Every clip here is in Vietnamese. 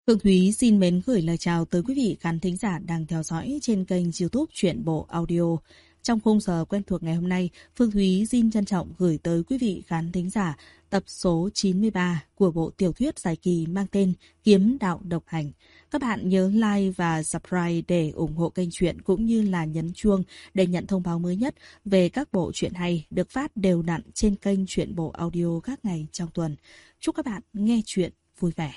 Phương Thúy xin mến gửi lời chào tới quý vị khán thính giả đang theo dõi trên kênh YouTube Truyện Bộ Audio. Trong khung giờ quen thuộc ngày hôm nay, Phương Thúy xin trân trọng gửi tới quý vị khán thính giả tập số 93 của bộ tiểu thuyết dài kỳ mang tên Kiếm Đạo Độc Hành. Các bạn nhớ like và subscribe để ủng hộ kênh truyện cũng như là nhấn chuông để nhận thông báo mới nhất về các bộ truyện hay được phát đều đặn trên kênh Truyện Bộ Audio các ngày trong tuần. Chúc các bạn nghe truyện vui vẻ.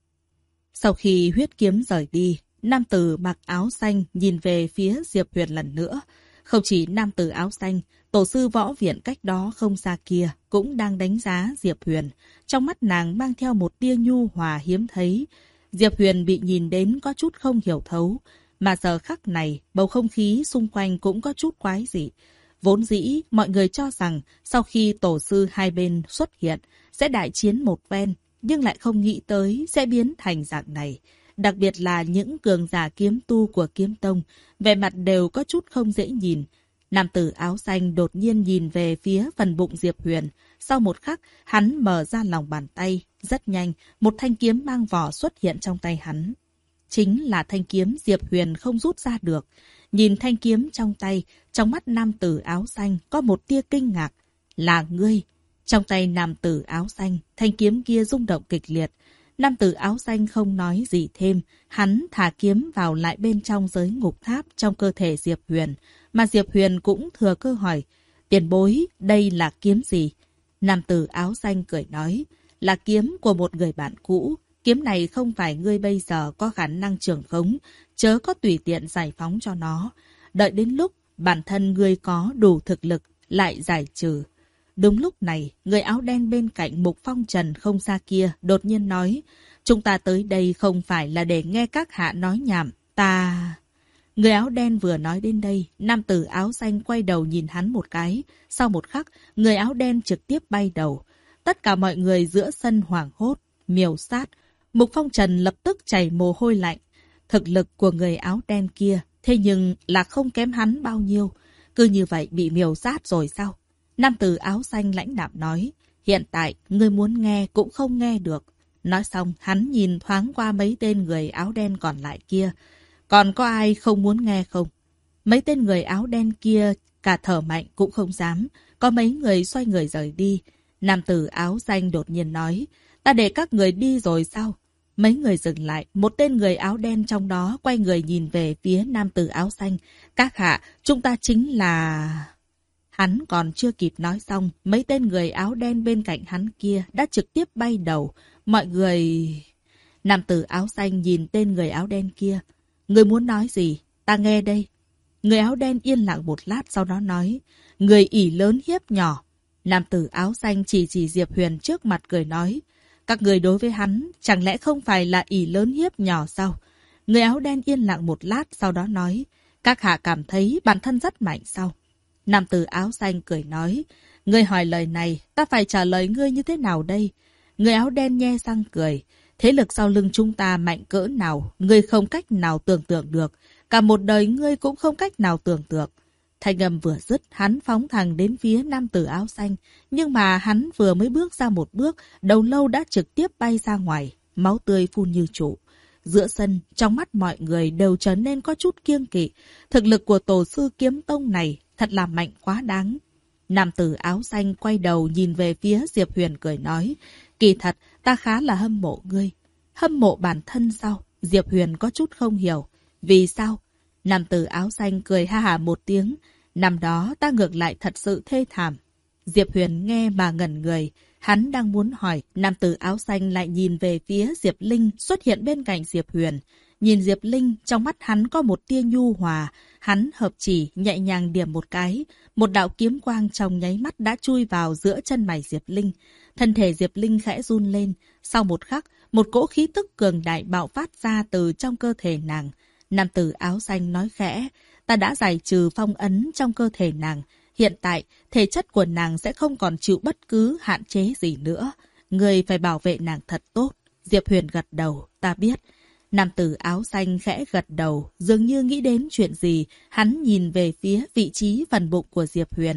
Sau khi huyết kiếm rời đi, nam tử mặc áo xanh nhìn về phía Diệp Huyền lần nữa. Không chỉ nam tử áo xanh, tổ sư võ viện cách đó không xa kia cũng đang đánh giá Diệp Huyền. Trong mắt nàng mang theo một tia nhu hòa hiếm thấy. Diệp Huyền bị nhìn đến có chút không hiểu thấu. Mà giờ khắc này, bầu không khí xung quanh cũng có chút quái dị. Vốn dĩ, mọi người cho rằng sau khi tổ sư hai bên xuất hiện, sẽ đại chiến một ven. Nhưng lại không nghĩ tới sẽ biến thành dạng này. Đặc biệt là những cường giả kiếm tu của kiếm tông, vẻ mặt đều có chút không dễ nhìn. Nam tử áo xanh đột nhiên nhìn về phía phần bụng Diệp Huyền. Sau một khắc, hắn mở ra lòng bàn tay. Rất nhanh, một thanh kiếm mang vỏ xuất hiện trong tay hắn. Chính là thanh kiếm Diệp Huyền không rút ra được. Nhìn thanh kiếm trong tay, trong mắt nam tử áo xanh có một tia kinh ngạc. Là ngươi! Trong tay nam tử áo xanh, thanh kiếm kia rung động kịch liệt. Nam tử áo xanh không nói gì thêm, hắn thả kiếm vào lại bên trong giới ngục tháp trong cơ thể Diệp Huyền. Mà Diệp Huyền cũng thừa cơ hỏi, tiền bối, đây là kiếm gì? Nam tử áo xanh cười nói, là kiếm của một người bạn cũ. Kiếm này không phải ngươi bây giờ có khả năng trưởng khống, chớ có tùy tiện giải phóng cho nó. Đợi đến lúc bản thân ngươi có đủ thực lực, lại giải trừ. Đúng lúc này, người áo đen bên cạnh Mục Phong Trần không xa kia đột nhiên nói, chúng ta tới đây không phải là để nghe các hạ nói nhảm, ta... Người áo đen vừa nói đến đây, nam tử áo xanh quay đầu nhìn hắn một cái. Sau một khắc, người áo đen trực tiếp bay đầu. Tất cả mọi người giữa sân hoảng hốt, miêu sát. Mục Phong Trần lập tức chảy mồ hôi lạnh. Thực lực của người áo đen kia, thế nhưng là không kém hắn bao nhiêu. Cứ như vậy bị miêu sát rồi sao? Nam tử áo xanh lãnh đạm nói, hiện tại ngươi muốn nghe cũng không nghe được. Nói xong, hắn nhìn thoáng qua mấy tên người áo đen còn lại kia. Còn có ai không muốn nghe không? Mấy tên người áo đen kia cả thở mạnh cũng không dám. Có mấy người xoay người rời đi. Nam tử áo xanh đột nhiên nói, ta để các người đi rồi sao? Mấy người dừng lại, một tên người áo đen trong đó quay người nhìn về phía nam tử áo xanh. Các hạ, chúng ta chính là... Hắn còn chưa kịp nói xong, mấy tên người áo đen bên cạnh hắn kia đã trực tiếp bay đầu. Mọi người... Nam tử áo xanh nhìn tên người áo đen kia. Người muốn nói gì? Ta nghe đây. Người áo đen yên lặng một lát sau đó nói. Người ỷ lớn hiếp nhỏ. Nam tử áo xanh chỉ Diệp Huyền trước mặt cười nói. Các người đối với hắn chẳng lẽ không phải là ỷ lớn hiếp nhỏ sao? Người áo đen yên lặng một lát sau đó nói. Các hạ cảm thấy bản thân rất mạnh sao? Nam tử áo xanh cười nói, ngươi hỏi lời này, ta phải trả lời ngươi như thế nào đây? Người áo đen nhe răng cười, thế lực sau lưng chúng ta mạnh cỡ nào, ngươi không cách nào tưởng tượng được, cả một đời ngươi cũng không cách nào tưởng tượng. Thanh âm vừa dứt, hắn phóng thẳng đến phía nam tử áo xanh, nhưng mà hắn vừa mới bước ra một bước, đầu lâu đã trực tiếp bay ra ngoài, máu tươi phun như trụ. Giữa sân, trong mắt mọi người đều trở nên có chút kiêng kỵ, thực lực của tổ sư kiếm tông này thật là mạnh quá đáng. Nam tử áo xanh quay đầu nhìn về phía Diệp Huyền cười nói, kỳ thật ta khá là hâm mộ ngươi. Hâm mộ bản thân sao? Diệp Huyền có chút không hiểu. Vì sao? Nam tử áo xanh cười ha hả một tiếng. Năm đó ta ngược lại thật sự thê thảm. Diệp Huyền nghe mà ngẩn người. Hắn đang muốn hỏi, nam tử áo xanh lại nhìn về phía Diệp Linh xuất hiện bên cạnh Diệp Huyền. Nhìn Diệp Linh, trong mắt hắn có một tia nhu hòa. Hắn hợp chỉ, nhẹ nhàng điểm một cái. Một đạo kiếm quang trong nháy mắt đã chui vào giữa chân mày Diệp Linh. Thân thể Diệp Linh khẽ run lên. Sau một khắc, một cỗ khí tức cường đại bạo phát ra từ trong cơ thể nàng. Nam tử áo xanh nói khẽ, ta đã giải trừ phong ấn trong cơ thể nàng. Hiện tại, thể chất của nàng sẽ không còn chịu bất cứ hạn chế gì nữa. Người phải bảo vệ nàng thật tốt. Diệp Huyền gật đầu, ta biết. Nam tử áo xanh khẽ gật đầu, dường như nghĩ đến chuyện gì, hắn nhìn về phía vị trí phần bụng của Diệp Huyền.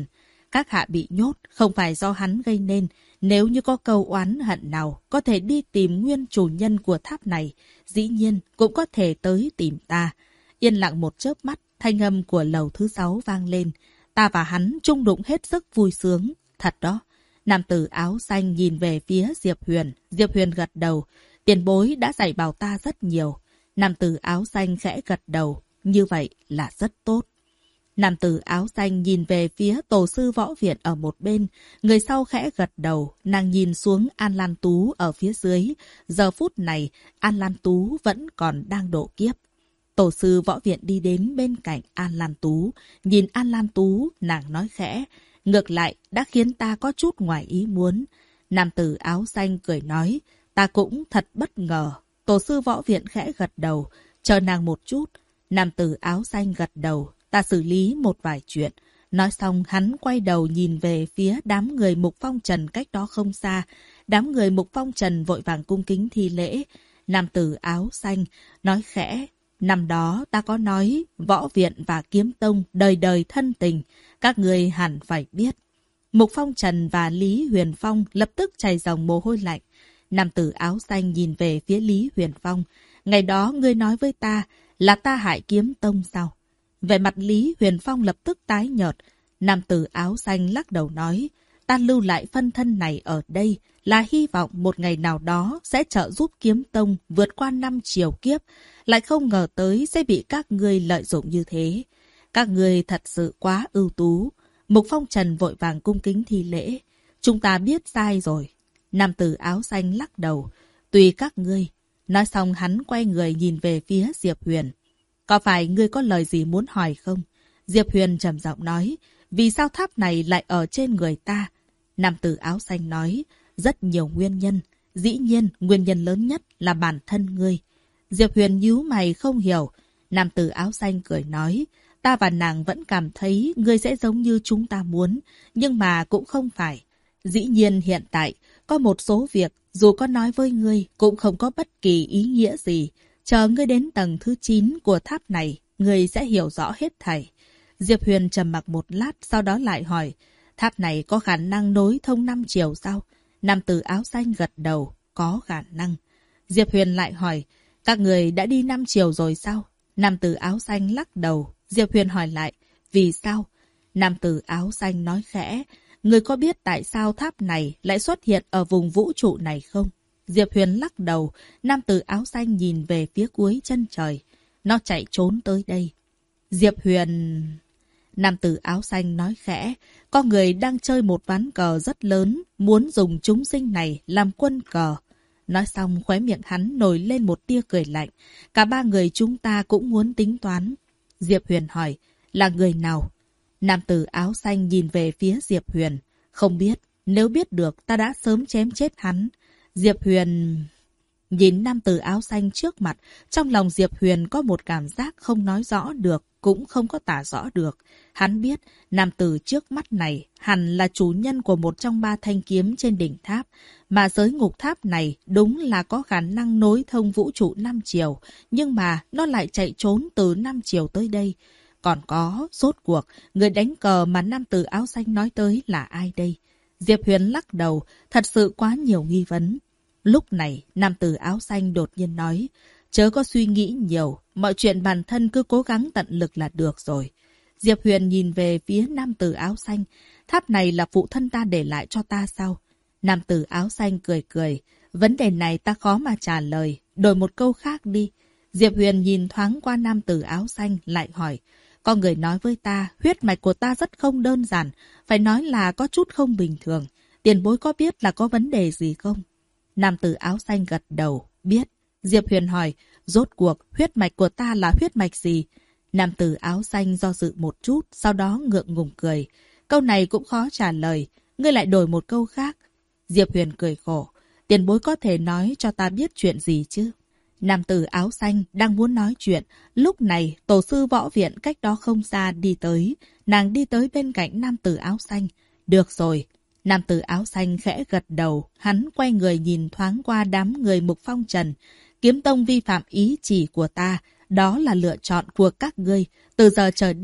Các hạ bị nhốt không phải do hắn gây nên. Nếu như có câu oán hận nào có thể đi tìm nguyên chủ nhân của tháp này, dĩ nhiên cũng có thể tới tìm ta. Yên lặng một chớp mắt, thanh âm của lầu thứ 6 vang lên. Ta và hắn chung đụng hết sức vui sướng. Thật đó. Nam tử áo xanh nhìn về phía Diệp Huyền. Diệp Huyền gật đầu. Tiền bối đã dạy bảo ta rất nhiều. Nam tử áo xanh khẽ gật đầu. Như vậy là rất tốt. Nam tử áo xanh nhìn về phía tổ sư võ viện ở một bên. Người sau khẽ gật đầu. Nàng nhìn xuống An Lan Tú ở phía dưới. Giờ phút này, An Lan Tú vẫn còn đang độ kiếp. Tổ sư võ viện đi đến bên cạnh An Lan Tú. Nhìn An Lan Tú, nàng nói khẽ. Ngược lại, đã khiến ta có chút ngoài ý muốn. Nam tử áo xanh cười nói. Ta cũng thật bất ngờ. Tổ sư võ viện khẽ gật đầu. Chờ nàng một chút. Nam tử áo xanh gật đầu. Ta xử lý một vài chuyện. Nói xong hắn quay đầu nhìn về phía đám người Mục Phong Trần cách đó không xa. Đám người Mục Phong Trần vội vàng cung kính thi lễ. Nam tử áo xanh nói khẽ. Năm đó ta có nói võ viện và kiếm tông đời đời thân tình. Các người hẳn phải biết. Mục Phong Trần và Lý Huyền Phong lập tức chảy dòng mồ hôi lạnh. Nam tử áo xanh nhìn về phía Lý Huyền Phong. Ngày đó ngươi nói với ta là ta hại kiếm tông sao? Về mặt Lý Huyền Phong lập tức tái nhợt. Nam tử áo xanh lắc đầu nói. Ta lưu lại phân thân này ở đây là hy vọng một ngày nào đó sẽ trợ giúp kiếm tông vượt qua 5 triều kiếp. Lại không ngờ tới sẽ bị các ngươi lợi dụng như thế. Các ngươi thật sự quá ưu tú. Mục Phong Trần vội vàng cung kính thi lễ. Chúng ta biết sai rồi. Nam tử áo xanh lắc đầu. Tùy các ngươi. Nói xong hắn quay người nhìn về phía Diệp Huyền. Có phải ngươi có lời gì muốn hỏi không? Diệp Huyền trầm giọng nói. Vì sao tháp này lại ở trên người ta? Nam tử áo xanh nói. Rất nhiều nguyên nhân. Dĩ nhiên, nguyên nhân lớn nhất là bản thân ngươi. Diệp Huyền nhíu mày không hiểu. Nam tử áo xanh cười nói. Ta và nàng vẫn cảm thấy ngươi sẽ giống như chúng ta muốn. Nhưng mà cũng không phải. Dĩ nhiên hiện tại, có một số việc, dù có nói với ngươi, cũng không có bất kỳ ý nghĩa gì. Chờ ngươi đến tầng thứ 9 của tháp này, ngươi sẽ hiểu rõ hết thảy. Diệp Huyền trầm mặc một lát, sau đó lại hỏi. Tháp này có khả năng nối thông 5 chiều sao? Nam tử áo xanh gật đầu. Có khả năng. Diệp Huyền lại hỏi. Các người đã đi 5 chiều rồi sao? Nam tử áo xanh lắc đầu. Diệp Huyền hỏi lại. Vì sao? Nam tử áo xanh nói khẽ. Người có biết tại sao tháp này lại xuất hiện ở vùng vũ trụ này không? Diệp Huyền lắc đầu. Nam tử áo xanh nhìn về phía cuối chân trời. Nó chạy trốn tới đây. Diệp Huyền... Nam tử áo xanh nói khẽ. Có người đang chơi một ván cờ rất lớn. Muốn dùng chúng sinh này làm quân cờ. Nói xong khóe miệng hắn nổi lên một tia cười lạnh. Cả ba người chúng ta cũng muốn tính toán. Diệp Huyền hỏi. Là người nào? Nam tử áo xanh nhìn về phía Diệp Huyền. Không biết. Nếu biết được ta đã sớm chém chết hắn. Diệp Huyền... Nhìn nam tử áo xanh trước mặt. Trong lòng Diệp Huyền có một cảm giác không nói rõ được. Cũng không có tả rõ được. Hắn biết nam tử trước mắt này hẳn là chủ nhân của một trong 3 thanh kiếm trên đỉnh tháp. Mà giới ngục tháp này đúng là có khả năng nối thông vũ trụ 5 chiều. Nhưng mà nó lại chạy trốn từ 5 chiều tới đây. Còn có, rốt cuộc, người đánh cờ mà nam tử áo xanh nói tới là ai đây? Diệp Huyền lắc đầu, thật sự quá nhiều nghi vấn. Lúc này, nam tử áo xanh đột nhiên nói, chớ có suy nghĩ nhiều, mọi chuyện bản thân cứ cố gắng tận lực là được rồi. Diệp Huyền nhìn về phía nam tử áo xanh, tháp này là phụ thân ta để lại cho ta sao? Nam tử áo xanh cười cười, vấn đề này ta khó mà trả lời, đổi một câu khác đi. Diệp Huyền nhìn thoáng qua nam tử áo xanh, lại hỏi, có người nói với ta, huyết mạch của ta rất không đơn giản, phải nói là có chút không bình thường. Tiền bối có biết là có vấn đề gì không? Nam tử áo xanh gật đầu, biết. Diệp Huyền hỏi, rốt cuộc, huyết mạch của ta là huyết mạch gì? Nam tử áo xanh do dự một chút, sau đó ngượng ngùng cười. Câu này cũng khó trả lời, ngươi lại đổi một câu khác. Diệp Huyền cười khổ, tiền bối có thể nói cho ta biết chuyện gì chứ? Nam tử áo xanh đang muốn nói chuyện. Lúc này, tổ sư võ viện cách đó không xa đi tới. Nàng đi tới bên cạnh nam tử áo xanh. Được rồi. Nam tử áo xanh khẽ gật đầu. Hắn quay người nhìn thoáng qua đám người Mục Phong Trần. Kiếm tông vi phạm ý chỉ của ta. Đó là lựa chọn của các ngươi. Từ giờ trở đi,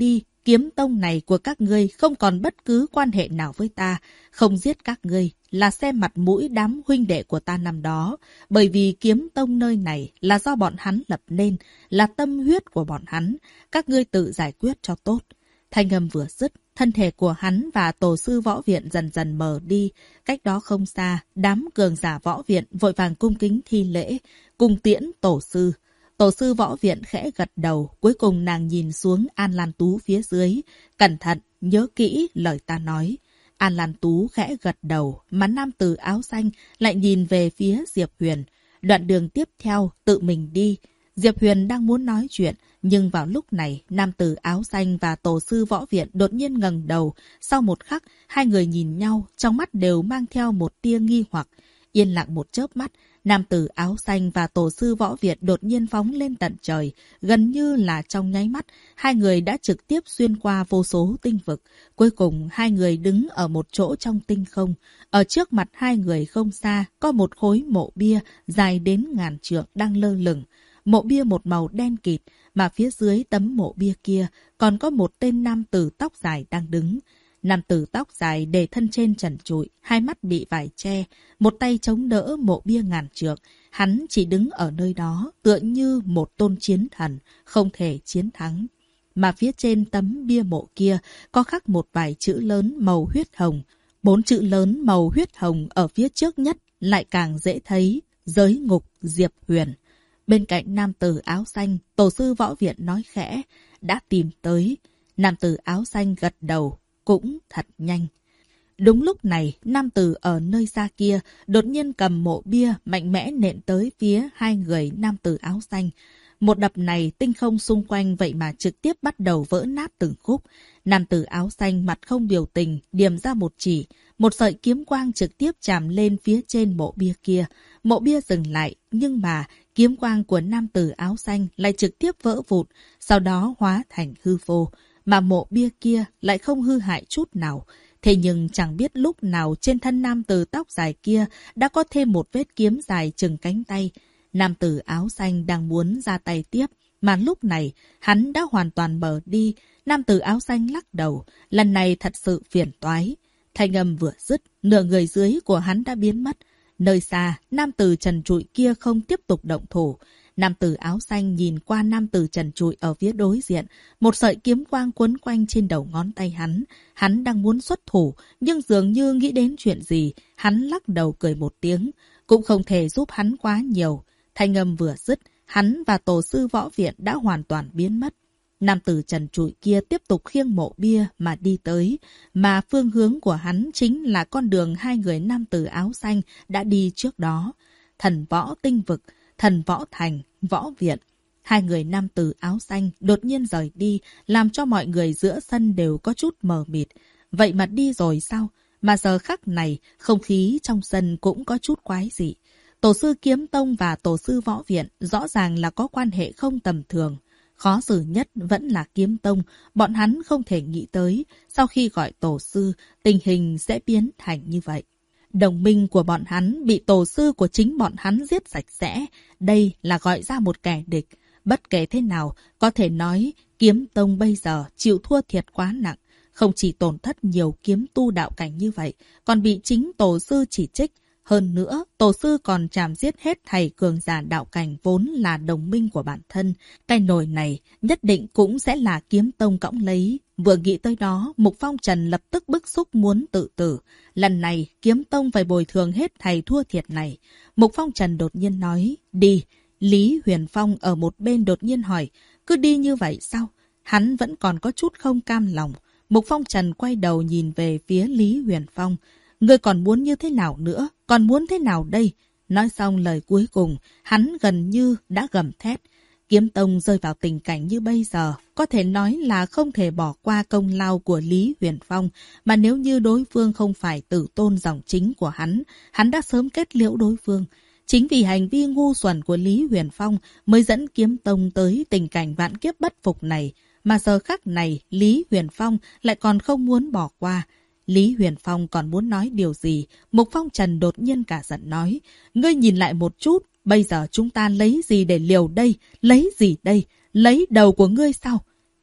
kiếm tông này của các ngươi không còn bất cứ quan hệ nào với ta. Không giết các ngươi là xem mặt mũi đám huynh đệ của ta năm đó. Bởi vì kiếm tông nơi này là do bọn hắn lập nên, là tâm huyết của bọn hắn. Các ngươi tự giải quyết cho tốt. Thanh âm vừa dứt, thân thể của hắn và tổ sư võ viện dần dần mờ đi. Cách đó không xa, đám cường giả võ viện vội vàng cung kính thi lễ, cùng tiễn tổ sư. Tổ sư võ viện khẽ gật đầu, cuối cùng nàng nhìn xuống An Lan Tú phía dưới. Cẩn thận, nhớ kỹ lời ta nói. An Lan Tú khẽ gật đầu, mà nam tử áo xanh lại nhìn về phía Diệp Huyền. Đoạn đường tiếp theo, tự mình đi. Diệp Huyền đang muốn nói chuyện, nhưng vào lúc này, nam tử áo xanh và tổ sư võ viện đột nhiên ngẩng đầu. Sau một khắc, hai người nhìn nhau, trong mắt đều mang theo một tia nghi hoặc. Yên lặng một chớp mắt, nam tử áo xanh và tổ sư võ viện đột nhiên phóng lên tận trời. Gần như là trong nháy mắt, hai người đã trực tiếp xuyên qua vô số tinh vực. Cuối cùng, hai người đứng ở một chỗ trong tinh không. Ở trước mặt hai người không xa, có một khối mộ bia dài đến ngàn trượng đang lơ lửng. Mộ bia một màu đen kịt, mà phía dưới tấm mộ bia kia còn có một tên nam tử tóc dài đang đứng. Nam tử tóc dài để thân trên trần trụi, hai mắt bị vải che, một tay chống đỡ mộ bia ngàn trượng. Hắn chỉ đứng ở nơi đó, tựa như một tôn chiến thần, không thể chiến thắng. Mà phía trên tấm bia mộ kia có khắc một vài chữ lớn màu huyết hồng. 4 chữ lớn màu huyết hồng ở phía trước nhất lại càng dễ thấy, giới ngục Diệp Huyền. Bên cạnh nam tử áo xanh, tổ sư võ viện nói khẽ, đã tìm tới. Nam tử áo xanh gật đầu, cũng thật nhanh. Đúng lúc này, nam tử ở nơi xa kia đột nhiên cầm mộ bia mạnh mẽ nện tới phía hai người nam tử áo xanh. Một đập này, tinh không xung quanh vậy mà trực tiếp bắt đầu vỡ nát từng khúc. Nam tử áo xanh mặt không biểu tình, điểm ra một chỉ. Một sợi kiếm quang trực tiếp chạm lên phía trên mộ bia kia. Mộ bia dừng lại, nhưng mà kiếm quang của nam tử áo xanh lại trực tiếp vỡ vụn, sau đó hóa thành hư vô. Mà mộ bia kia lại không hư hại chút nào. Thế nhưng chẳng biết lúc nào trên thân nam tử tóc dài kia đã có thêm một vết kiếm dài chừng cánh tay. Nam tử áo xanh đang muốn ra tay tiếp, mà lúc này hắn đã hoàn toàn mở đi. Nam tử áo xanh lắc đầu, lần này thật sự phiền toái. Thanh âm vừa dứt, nửa người dưới của hắn đã biến mất. Nơi xa, nam tử trần trụi kia không tiếp tục động thủ. Nam tử áo xanh nhìn qua nam tử trần trụi ở phía đối diện. Một sợi kiếm quang quấn quanh trên đầu ngón tay hắn. Hắn đang muốn xuất thủ, nhưng dường như nghĩ đến chuyện gì. Hắn lắc đầu cười một tiếng. Cũng không thể giúp hắn quá nhiều. Thanh âm vừa dứt, hắn và tổ sư võ viện đã hoàn toàn biến mất. Nam tử trần trụi kia tiếp tục khiêng mộ bia mà đi tới, mà phương hướng của hắn chính là con đường hai người nam tử áo xanh đã đi trước đó. Thần võ tinh vực, thần võ thành, võ viện. Hai người nam tử áo xanh đột nhiên rời đi, làm cho mọi người giữa sân đều có chút mờ mịt. Vậy mà đi rồi sao? Mà giờ khắc này, không khí trong sân cũng có chút quái dị. Tổ sư kiếm tông và tổ sư võ viện rõ ràng là có quan hệ không tầm thường. Khó xử nhất vẫn là kiếm tông, bọn hắn không thể nghĩ tới, sau khi gọi tổ sư, tình hình sẽ biến thành như vậy. Đồng minh của bọn hắn bị tổ sư của chính bọn hắn giết sạch sẽ, đây là gọi ra một kẻ địch. Bất kể thế nào, có thể nói kiếm tông bây giờ chịu thua thiệt quá nặng. Không chỉ tổn thất nhiều kiếm tu đạo cảnh như vậy, còn bị chính tổ sư chỉ trích. Hơn nữa, tổ sư còn chảm giết hết thầy cường giả đạo cảnh vốn là đồng minh của bản thân. Cái nồi này nhất định cũng sẽ là kiếm tông cõng lấy. Vừa nghĩ tới đó, Mục Phong Trần lập tức bức xúc muốn tự tử. Lần này, kiếm tông phải bồi thường hết thầy thua thiệt này. Mục Phong Trần đột nhiên nói, đi. Lý Huyền Phong ở một bên đột nhiên hỏi, cứ đi như vậy sao? Hắn vẫn còn có chút không cam lòng. Mục Phong Trần quay đầu nhìn về phía Lý Huyền Phong. Ngươi còn muốn như thế nào nữa? Còn muốn thế nào đây? Nói xong lời cuối cùng, hắn gần như đã gầm thét. Kiếm tông rơi vào tình cảnh như bây giờ, có thể nói là không thể bỏ qua công lao của Lý Huyền Phong, mà nếu như đối phương không phải tử tôn dòng chính của hắn đã sớm kết liễu đối phương. Chính vì hành vi ngu xuẩn của Lý Huyền Phong mới dẫn kiếm tông tới tình cảnh vạn kiếp bất phục này, mà giờ khắc này Lý Huyền Phong lại còn không muốn bỏ qua. Lý Huyền Phong còn muốn nói điều gì, Mục Phong Trần đột nhiên cả giận nói, ngươi nhìn lại một chút, bây giờ chúng ta lấy gì để liều đây, lấy gì đây, lấy đầu của ngươi sao?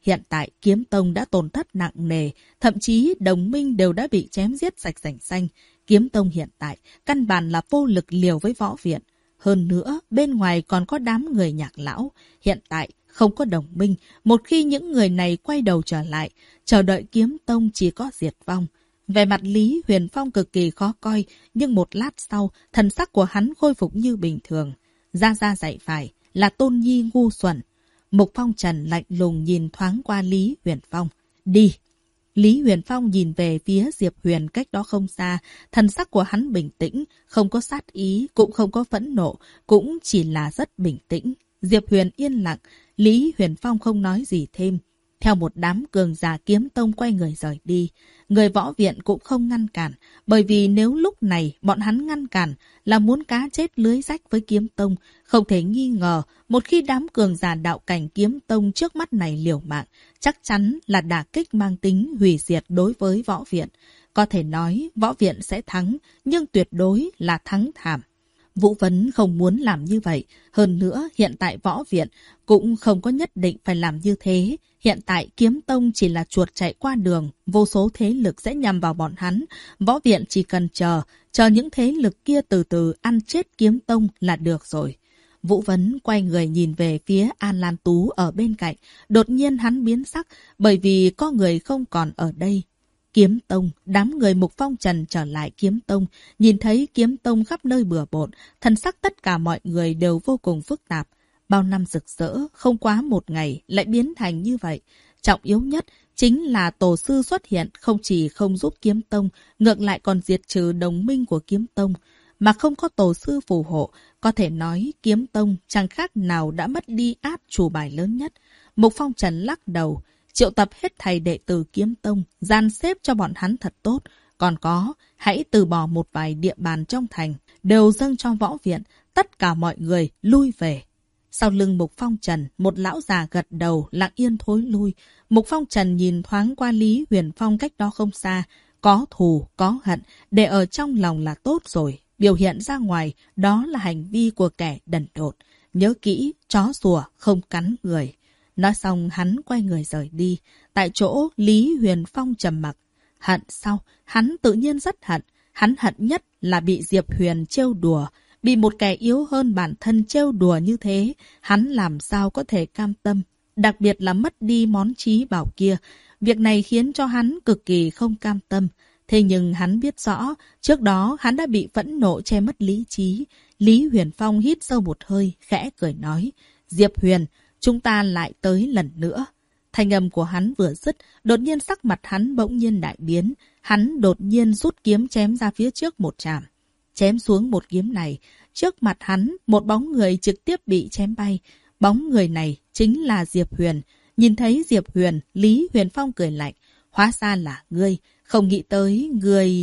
Hiện tại kiếm tông đã tổn thất nặng nề, thậm chí đồng minh đều đã bị chém giết sạch sành xanh. Kiếm tông hiện tại căn bản là vô lực liều với võ viện. Hơn nữa, bên ngoài còn có đám người nhạc lão. Hiện tại không có đồng minh, một khi những người này quay đầu trở lại, chờ đợi kiếm tông chỉ có diệt vong. Về mặt Lý Huyền Phong cực kỳ khó coi, nhưng một lát sau, thần sắc của hắn khôi phục như bình thường. Ra dạy phải là Tôn Nhi ngu xuẩn. Mục Phong Trần lạnh lùng nhìn thoáng qua Lý Huyền Phong. Đi! Lý Huyền Phong nhìn về phía Diệp Huyền cách đó không xa, thần sắc của hắn bình tĩnh, không có sát ý, cũng không có phẫn nộ, cũng chỉ là rất bình tĩnh. Diệp Huyền yên lặng, Lý Huyền Phong không nói gì thêm. Theo một đám cường giả kiếm tông quay người rời đi, người võ viện cũng không ngăn cản, bởi vì nếu lúc này bọn hắn ngăn cản là muốn cá chết lưới rách với kiếm tông, không thể nghi ngờ một khi đám cường giả đạo cảnh kiếm tông trước mắt này liều mạng, chắc chắn là đả kích mang tính hủy diệt đối với võ viện. Có thể nói võ viện sẽ thắng, nhưng tuyệt đối là thắng thảm. Vũ Vấn không muốn làm như vậy. Hơn nữa, hiện tại võ viện cũng không có nhất định phải làm như thế. Hiện tại kiếm tông chỉ là chuột chạy qua đường, vô số thế lực sẽ nhằm vào bọn hắn. Võ viện chỉ cần chờ những thế lực kia từ từ ăn chết kiếm tông là được rồi. Vũ Vấn quay người nhìn về phía An Lan Tú ở bên cạnh. Đột nhiên hắn biến sắc, bởi vì có người không còn ở đây. Kiếm tông, đám người Mục Phong Trần trở lại kiếm tông, nhìn thấy kiếm tông khắp nơi bừa bộn, thần sắc tất cả mọi người đều vô cùng phức tạp. Bao năm rực rỡ, không quá một ngày lại biến thành như vậy. Trọng yếu nhất chính là tổ sư xuất hiện không chỉ không giúp kiếm tông, ngược lại còn diệt trừ đồng minh của kiếm tông. Mà không có tổ sư phù hộ, có thể nói kiếm tông chẳng khác nào đã mất đi át chủ bài lớn nhất. Mục Phong Trần lắc đầu, triệu tập hết thầy đệ tử kiếm tông, dàn xếp cho bọn hắn thật tốt. Còn có, hãy từ bỏ một vài địa bàn trong thành, đều dâng cho võ viện, tất cả mọi người lui về. Sau lưng Mục Phong Trần, một lão già gật đầu, lặng yên thối lui. Mục Phong Trần nhìn thoáng qua Lý Huyền Phong cách đó không xa. Có thù, có hận, để ở trong lòng là tốt rồi. Biểu hiện ra ngoài, đó là hành vi của kẻ đần độn. Nhớ kỹ, chó sủa không cắn người. Nói xong hắn quay người rời đi. Tại chỗ, Lý Huyền Phong trầm mặc. Hận sao? Hắn tự nhiên rất hận. Hắn hận nhất là bị Diệp Huyền trêu đùa. Bị một kẻ yếu hơn bản thân trêu đùa như thế, hắn làm sao có thể cam tâm. Đặc biệt là mất đi món trí bảo kia. Việc này khiến cho hắn cực kỳ không cam tâm. Thế nhưng hắn biết rõ, trước đó hắn đã bị phẫn nộ che mất lý trí. Lý Huyền Phong hít sâu một hơi, khẽ cười nói. Diệp Huyền, chúng ta lại tới lần nữa. Thanh âm của hắn vừa dứt, đột nhiên sắc mặt hắn bỗng nhiên đại biến. Hắn đột nhiên rút kiếm chém ra phía trước một chạm. Chém xuống một kiếm này, trước mặt hắn, một bóng người trực tiếp bị chém bay. Bóng người này chính là Diệp Huyền. Nhìn thấy Diệp Huyền, Lý Huyền Phong cười lạnh. Hóa ra là ngươi, không nghĩ tới ngươi...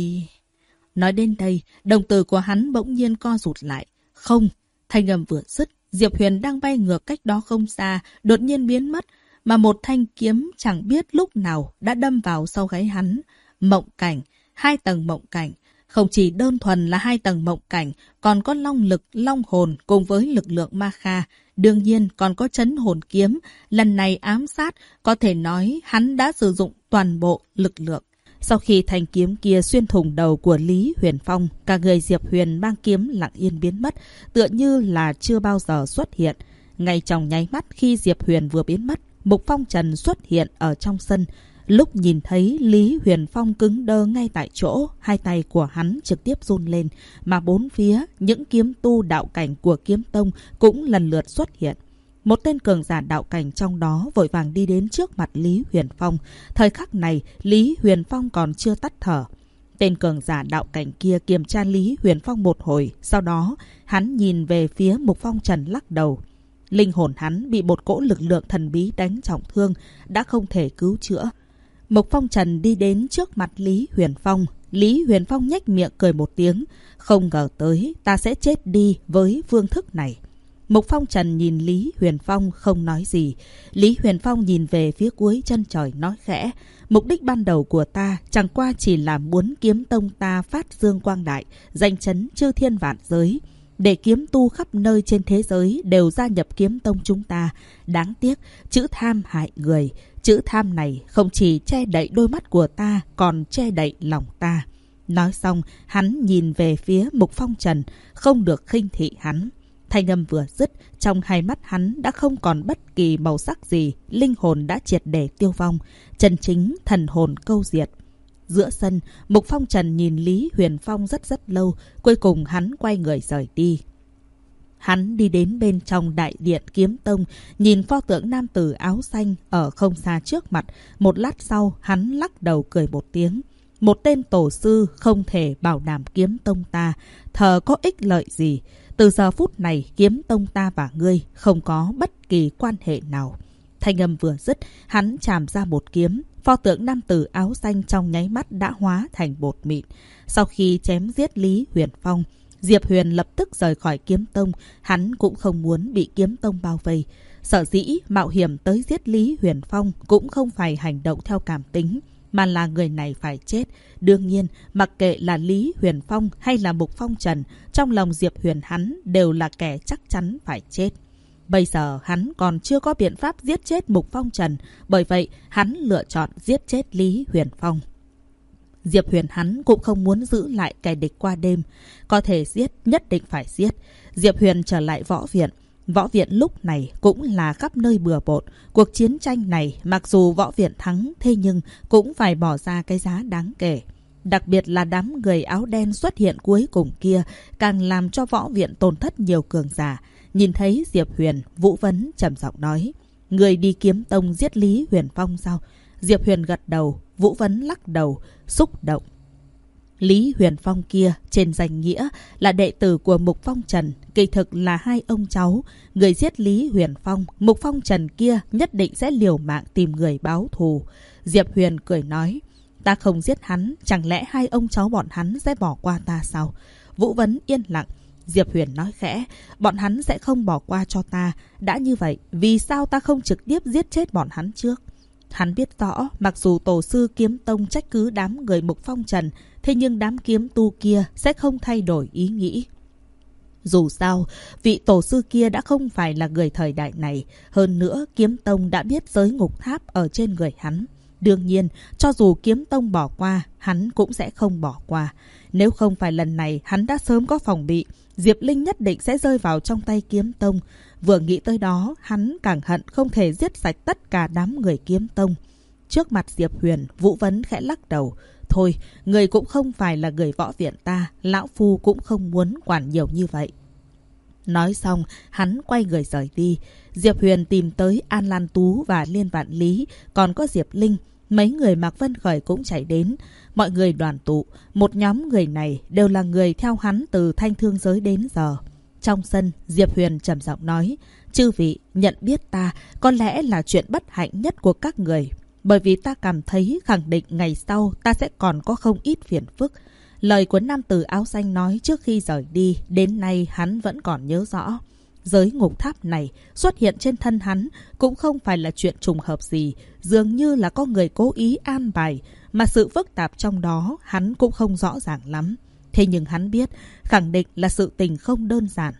Nói đến đây, đồng tử của hắn bỗng nhiên co rụt lại. Không, thanh âm vừa dứt, Diệp Huyền đang bay ngược cách đó không xa, đột nhiên biến mất, mà một thanh kiếm chẳng biết lúc nào đã đâm vào sau gáy hắn. Mộng cảnh, 2 tầng mộng cảnh. Không chỉ đơn thuần là 2 tầng mộng cảnh, còn có long lực, long hồn cùng với lực lượng ma kha. Đương nhiên còn có trấn hồn kiếm. Lần này ám sát, có thể nói hắn đã sử dụng toàn bộ lực lượng. Sau khi thanh kiếm kia xuyên thủng đầu của Lý Huyền Phong, cả người Diệp Huyền mang kiếm lặng yên biến mất, tựa như là chưa bao giờ xuất hiện. Ngay trong nháy mắt khi Diệp Huyền vừa biến mất, Mục Phong Trần xuất hiện ở trong sân. Lúc nhìn thấy Lý Huyền Phong cứng đơ ngay tại chỗ, 2 tay của hắn trực tiếp run lên, mà bốn phía những kiếm tu đạo cảnh của kiếm tông cũng lần lượt xuất hiện. Một tên cường giả đạo cảnh trong đó vội vàng đi đến trước mặt Lý Huyền Phong. Thời khắc này, Lý Huyền Phong còn chưa tắt thở. Tên cường giả đạo cảnh kia kiểm tra Lý Huyền Phong một hồi, sau đó hắn nhìn về phía Mục Phong Trần lắc đầu. Linh hồn hắn bị một cỗ lực lượng thần bí đánh trọng thương, đã không thể cứu chữa. Mục Phong Trần đi đến trước mặt Lý Huyền Phong. Lý Huyền Phong nhếch miệng cười một tiếng. Không ngờ tới ta sẽ chết đi với phương thức này. Mục Phong Trần nhìn Lý Huyền Phong không nói gì. Lý Huyền Phong nhìn về phía cuối chân trời nói khẽ. Mục đích ban đầu của ta chẳng qua chỉ là muốn kiếm tông ta phát dương quang đại, danh chấn chư thiên vạn giới. để kiếm tu khắp nơi trên thế giới đều gia nhập kiếm tông chúng ta. Đáng tiếc, chữ tham hại người. Chữ tham này không chỉ che đậy đôi mắt của ta, còn che đậy lòng ta. Nói xong, hắn nhìn về phía Mục Phong Trần, không được khinh thị hắn. Thanh âm vừa dứt, trong hai mắt hắn đã không còn bất kỳ màu sắc gì, linh hồn đã triệt để tiêu vong, chân chính thần hồn câu diệt. Giữa sân, Mục Phong Trần nhìn Lý Huyền Phong rất lâu, cuối cùng hắn quay người rời đi. Hắn đi đến bên trong đại điện kiếm tông, nhìn pho tượng nam tử áo xanh ở không xa trước mặt. Một lát sau, hắn lắc đầu cười một tiếng. Một tên tổ sư không thể bảo đảm kiếm tông ta, thờ có ích lợi gì. Từ giờ phút này, kiếm tông ta và ngươi không có bất kỳ quan hệ nào. Thanh âm vừa dứt, hắn chạm ra một kiếm. Pho tượng nam tử áo xanh trong nháy mắt đã hóa thành bột mịn. Sau khi chém giết Lý Huyền Phong, Diệp Huyền lập tức rời khỏi kiếm tông. Hắn cũng không muốn bị kiếm tông bao vây. Sở dĩ mạo hiểm tới giết Lý Huyền Phong cũng không phải hành động theo cảm tính, mà là người này phải chết. Đương nhiên, mặc kệ là Lý Huyền Phong hay là Mục Phong Trần, trong lòng Diệp Huyền hắn đều là kẻ chắc chắn phải chết. Bây giờ hắn còn chưa có biện pháp giết chết Mục Phong Trần, bởi vậy hắn lựa chọn giết chết Lý Huyền Phong. Diệp Huyền hắn cũng không muốn giữ lại kẻ địch qua đêm. Có thể giết, nhất định phải giết. Diệp Huyền trở lại võ viện. Võ viện lúc này cũng là khắp nơi bừa bộn. Cuộc chiến tranh này mặc dù võ viện thắng, thế nhưng cũng phải bỏ ra cái giá đáng kể. Đặc biệt là đám người áo đen xuất hiện cuối cùng kia càng làm cho võ viện tổn thất nhiều cường giả. Nhìn thấy Diệp Huyền, Vũ Vấn trầm giọng nói: người đi kiếm tông giết Lý Huyền Phong sao? Diệp Huyền gật đầu, Vũ Vấn lắc đầu, xúc động. Lý Huyền Phong kia trên danh nghĩa là đệ tử của Mục Phong Trần, kỳ thực là hai ông cháu. Người giết Lý Huyền Phong, Mục Phong Trần kia nhất định sẽ liều mạng tìm người báo thù. Diệp Huyền cười nói: ta không giết hắn, chẳng lẽ hai ông cháu bọn hắn sẽ bỏ qua ta sao? Vũ Vấn yên lặng. Diệp Huyền nói khẽ: bọn hắn sẽ không bỏ qua cho ta. Đã như vậy, vì sao ta không trực tiếp giết chết bọn hắn trước? Hắn biết rõ, mặc dù tổ sư kiếm tông trách cứ đám người Mục Phong Trần, thế nhưng đám kiếm tu kia sẽ không thay đổi ý nghĩ. Dù sao, vị tổ sư kia đã không phải là người thời đại này. Hơn nữa, kiếm tông đã biết giới ngục tháp ở trên người hắn. Đương nhiên, cho dù kiếm tông bỏ qua, hắn cũng sẽ không bỏ qua. Nếu không phải lần này, hắn đã sớm có phòng bị. Diệp Linh nhất định sẽ rơi vào trong tay kiếm tông. Vừa nghĩ tới đó, hắn càng hận không thể giết sạch tất cả đám người kiếm tông. Trước mặt Diệp Huyền, Vũ Vấn khẽ lắc đầu. Thôi, người cũng không phải là người võ viện ta, lão phu cũng không muốn quản nhiều như vậy. Nói xong, hắn quay người rời đi. Diệp Huyền tìm tới An Lan Tú và Liên Vạn Lý, còn có Diệp Linh. Mấy người Mạc Vân Khởi cũng chạy đến. Mọi người đoàn tụ. Một nhóm người này đều là người theo hắn từ Thanh Thương giới đến giờ. Trong sân, Diệp Huyền trầm giọng nói: chư vị, nhận biết ta có lẽ là chuyện bất hạnh nhất của các người. Bởi vì ta cảm thấy khẳng định ngày sau ta sẽ còn có không ít phiền phức. Lời của nam tử áo xanh nói trước khi rời đi, đến nay hắn vẫn còn nhớ rõ. Giới ngục tháp này xuất hiện trên thân hắn cũng không phải là chuyện trùng hợp gì, dường như là có người cố ý an bài, mà sự phức tạp trong đó hắn cũng không rõ ràng lắm. Thế nhưng hắn biết, khẳng định là sự tình không đơn giản.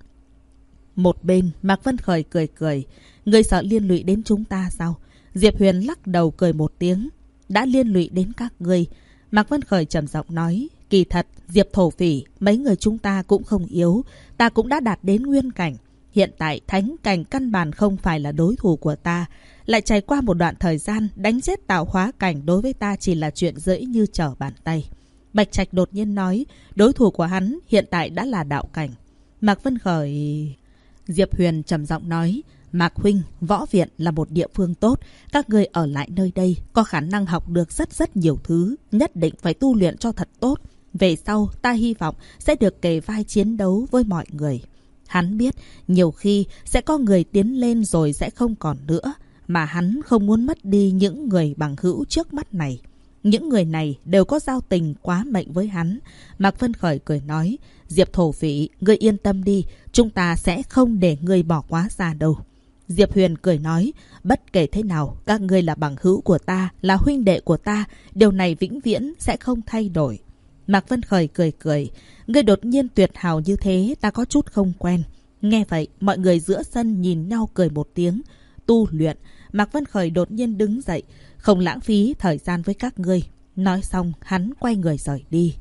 Một bên, Mạc Vân Khởi cười cười: người sợ liên lụy đến chúng ta sao? Diệp Huyền lắc đầu cười một tiếng: đã liên lụy đến các ngươi. Mạc Vân Khởi trầm giọng nói: kỳ thật, Diệp Thổ Phỉ, mấy người chúng ta cũng không yếu. Ta cũng đã đạt đến nguyên cảnh. Hiện tại thánh cảnh căn bản không phải là đối thủ của ta. Lại trải qua một đoạn thời gian, đánh chết tạo hóa cảnh đối với ta chỉ là chuyện dễ như trở bàn tay. Bạch Trạch đột nhiên nói: đối thủ của hắn hiện tại đã là đạo cảnh. Mạc Vân Khởi... Diệp Huyền trầm giọng nói: Mạc huynh, võ viện là một địa phương tốt. Các người ở lại nơi đây có khả năng học được rất nhiều thứ. Nhất định phải tu luyện cho thật tốt. Về sau ta hy vọng sẽ được kề vai chiến đấu với mọi người. Hắn biết nhiều khi sẽ có người tiến lên rồi sẽ không còn nữa. Mà hắn không muốn mất đi những người bằng hữu trước mắt này. Những người này đều có giao tình quá mệnh với hắn. Mạc Vân Khởi cười nói: Diệp Thổ Phỉ, ngươi yên tâm đi. Chúng ta sẽ không để ngươi bỏ quá xa đâu. Diệp Huyền cười nói: bất kể thế nào, các ngươi là bằng hữu của ta, là huynh đệ của ta. Điều này vĩnh viễn sẽ không thay đổi. Mạc Vân Khởi cười cười. Ngươi đột nhiên tuyệt hảo như thế, ta có chút không quen. Nghe vậy, mọi người giữa sân nhìn nhau cười một tiếng. Tu luyện. Mạc Vân Khởi đột nhiên đứng dậy. Không lãng phí thời gian với các ngươi. Nói xong, hắn quay người rời đi.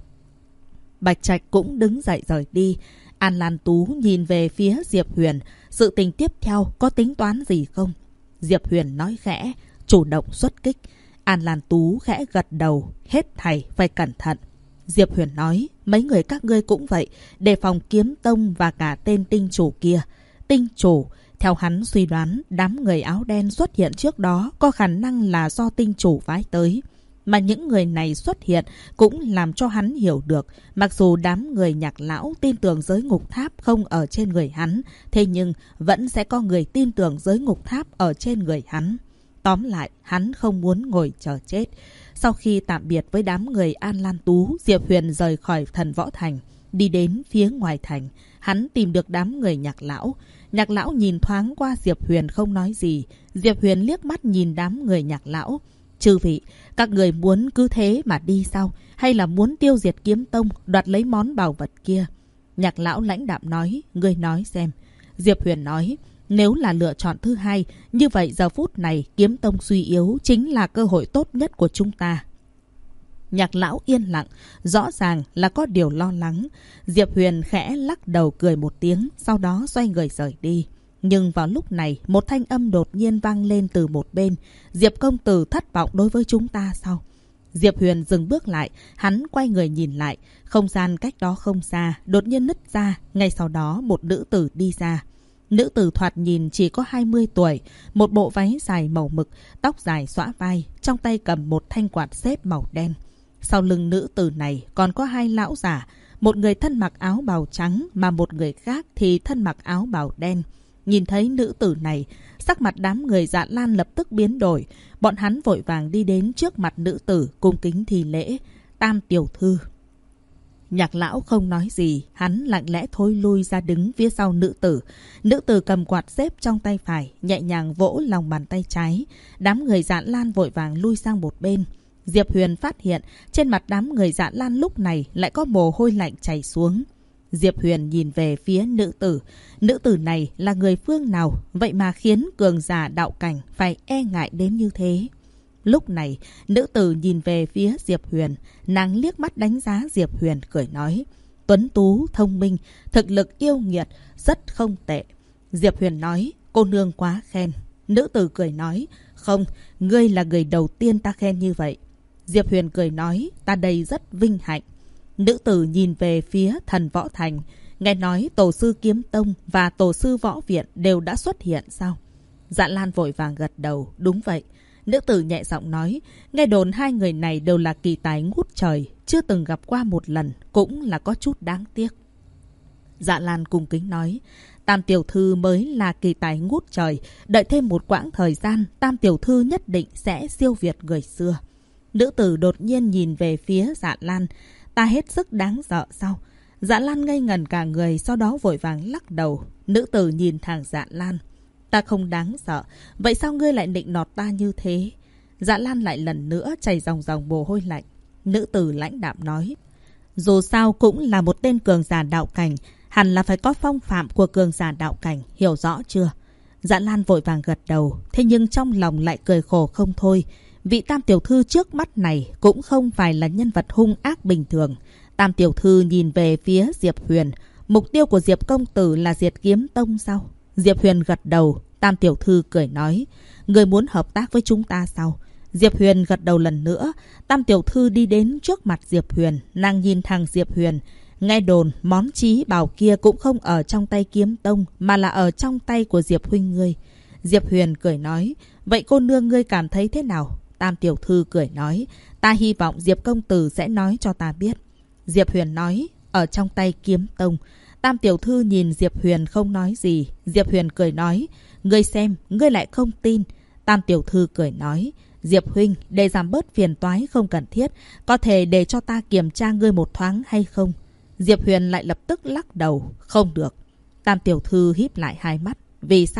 Bạch Trạch cũng đứng dậy rời đi. An Lan Tú nhìn về phía Diệp Huyền. Sự tình tiếp theo có tính toán gì không? Diệp Huyền nói khẽ, chủ động xuất kích. An Lan Tú khẽ gật đầu, hết thảy phải cẩn thận. Diệp Huyền nói, mấy người các ngươi cũng vậy, đề phòng Kiếm Tông và cả tên tinh chủ kia. Tinh chủ, theo hắn suy đoán, đám người áo đen xuất hiện trước đó có khả năng là do tinh chủ phái tới. Mà những người này xuất hiện cũng làm cho hắn hiểu được, mặc dù đám người Nhạc lão tin tưởng giới ngục tháp không ở trên người hắn, thế nhưng vẫn sẽ có người tin tưởng giới ngục tháp ở trên người hắn. Tóm lại, hắn không muốn ngồi chờ chết. Sau khi tạm biệt với đám người An Lan Tú, Diệp Huyền rời khỏi Thần Võ Thành, đi đến phía ngoài thành. Hắn tìm được đám người Nhạc lão. Nhạc lão nhìn thoáng qua Diệp Huyền không nói gì. Diệp Huyền liếc mắt nhìn đám người Nhạc lão. Chư vị, các người muốn cứ thế mà đi sao? Hay là muốn tiêu diệt Kiếm Tông, đoạt lấy món bảo vật kia? Nhạc lão lãnh đạm nói, ngươi nói xem. Diệp Huyền nói, nếu là lựa chọn thứ hai, như vậy giờ phút này Kiếm Tông suy yếu chính là cơ hội tốt nhất của chúng ta. Nhạc lão yên lặng, rõ ràng là có điều lo lắng. Diệp Huyền khẽ lắc đầu cười một tiếng, sau đó xoay người rời đi. Nhưng vào lúc này, một thanh âm đột nhiên vang lên từ một bên. Diệp công tử thất vọng đối với chúng ta sao? Diệp Huyền dừng bước lại, hắn quay người nhìn lại. Không gian cách đó không xa, đột nhiên nứt ra. Ngay sau đó một nữ tử đi ra. Nữ tử thoạt nhìn chỉ có 20 tuổi, một bộ váy dài màu mực, tóc dài xõa vai, trong tay cầm một thanh quạt xếp màu đen. Sau lưng nữ tử này còn có hai lão giả, một người thân mặc áo bào trắng mà một người khác thì thân mặc áo bào đen. Nhìn thấy nữ tử này, sắc mặt đám người Dạ Lan lập tức biến đổi. Bọn hắn vội vàng đi đến trước mặt nữ tử, cung kính thi lễ. Tam tiểu thư. Nhạc lão không nói gì, hắn lặng lẽ thối lui ra đứng phía sau nữ tử. Nữ tử cầm quạt xếp trong tay phải, nhẹ nhàng vỗ lòng bàn tay trái. Đám người Dạ Lan vội vàng lui sang một bên. Diệp Huyền phát hiện trên mặt đám người Dạ Lan lúc này lại có mồ hôi lạnh chảy xuống. Diệp Huyền nhìn về phía nữ tử. Nữ tử này là người phương nào, vậy mà khiến cường giả đạo cảnh phải e ngại đến như thế? Lúc này, nữ tử nhìn về phía Diệp Huyền, nàng liếc mắt đánh giá Diệp Huyền cười nói. Tuấn tú, thông minh, thực lực yêu nghiệt, rất không tệ. Diệp Huyền nói, cô nương quá khen. Nữ tử cười nói, không, ngươi là người đầu tiên ta khen như vậy. Diệp Huyền cười nói, ta đây rất vinh hạnh. Nữ tử nhìn về phía Thần Võ Thành, nghe nói tổ sư Kiếm Tông và tổ sư Võ Viện đều đã xuất hiện sao? Dạ Lan vội vàng gật đầu, đúng vậy. Nữ tử nhẹ giọng nói, nghe đồn hai người này đều là kỳ tài ngút trời, chưa từng gặp qua một lần, cũng là có chút đáng tiếc. Dạ Lan cung kính nói, Tam tiểu thư mới là kỳ tài ngút trời, đợi thêm một quãng thời gian, Tam tiểu thư nhất định sẽ siêu việt người xưa. Nữ tử đột nhiên nhìn về phía Dạ Lan, ta hết sức đáng sợ sao? Dạ Lan ngây ngẩn cả người, sau đó vội vàng lắc đầu. Nữ tử nhìn thẳng Dạ Lan, ta không đáng sợ, vậy sao ngươi lại nịnh nọt ta như thế? Dạ Lan lại lần nữa chảy ròng ròng mồ hôi lạnh. Nữ tử lãnh đạm nói, dù sao cũng là một tên cường giả đạo cảnh, hẳn là phải có phong phạm của cường giả đạo cảnh, hiểu rõ chưa? Dạ Lan vội vàng gật đầu, thế nhưng trong lòng lại cười khổ không thôi. Vị Tam tiểu thư trước mắt này cũng không phải là nhân vật hung ác bình thường. Tam tiểu thư nhìn về phía Diệp Huyền, mục tiêu của Diệp công tử là diệt Kiếm Tông sao? Diệp Huyền gật đầu. Tam tiểu thư cười nói, người muốn hợp tác với chúng ta sao? Diệp Huyền gật đầu lần nữa. Tam tiểu thư đi đến trước mặt Diệp Huyền, nàng nhìn thẳng Diệp Huyền. Nghe đồn món chí bảo kia cũng không ở trong tay Kiếm Tông, mà là ở trong tay của Diệp huynh ngươi. Diệp Huyền cười nói, vậy cô nương ngươi cảm thấy thế nào? Tam tiểu thư cười nói, ta hy vọng Diệp công tử sẽ nói cho ta biết. Diệp Huyền nói, ở trong tay Kiếm Tông. Tam tiểu thư nhìn Diệp Huyền không nói gì. Diệp Huyền cười nói, ngươi xem, ngươi lại không tin. Tam tiểu thư cười nói, Diệp huynh, để giảm bớt phiền toái không cần thiết, có thể để cho ta kiểm tra ngươi một thoáng hay không? Diệp Huyền lại lập tức lắc đầu, không được. Tam tiểu thư híp lại hai mắt, vì sao?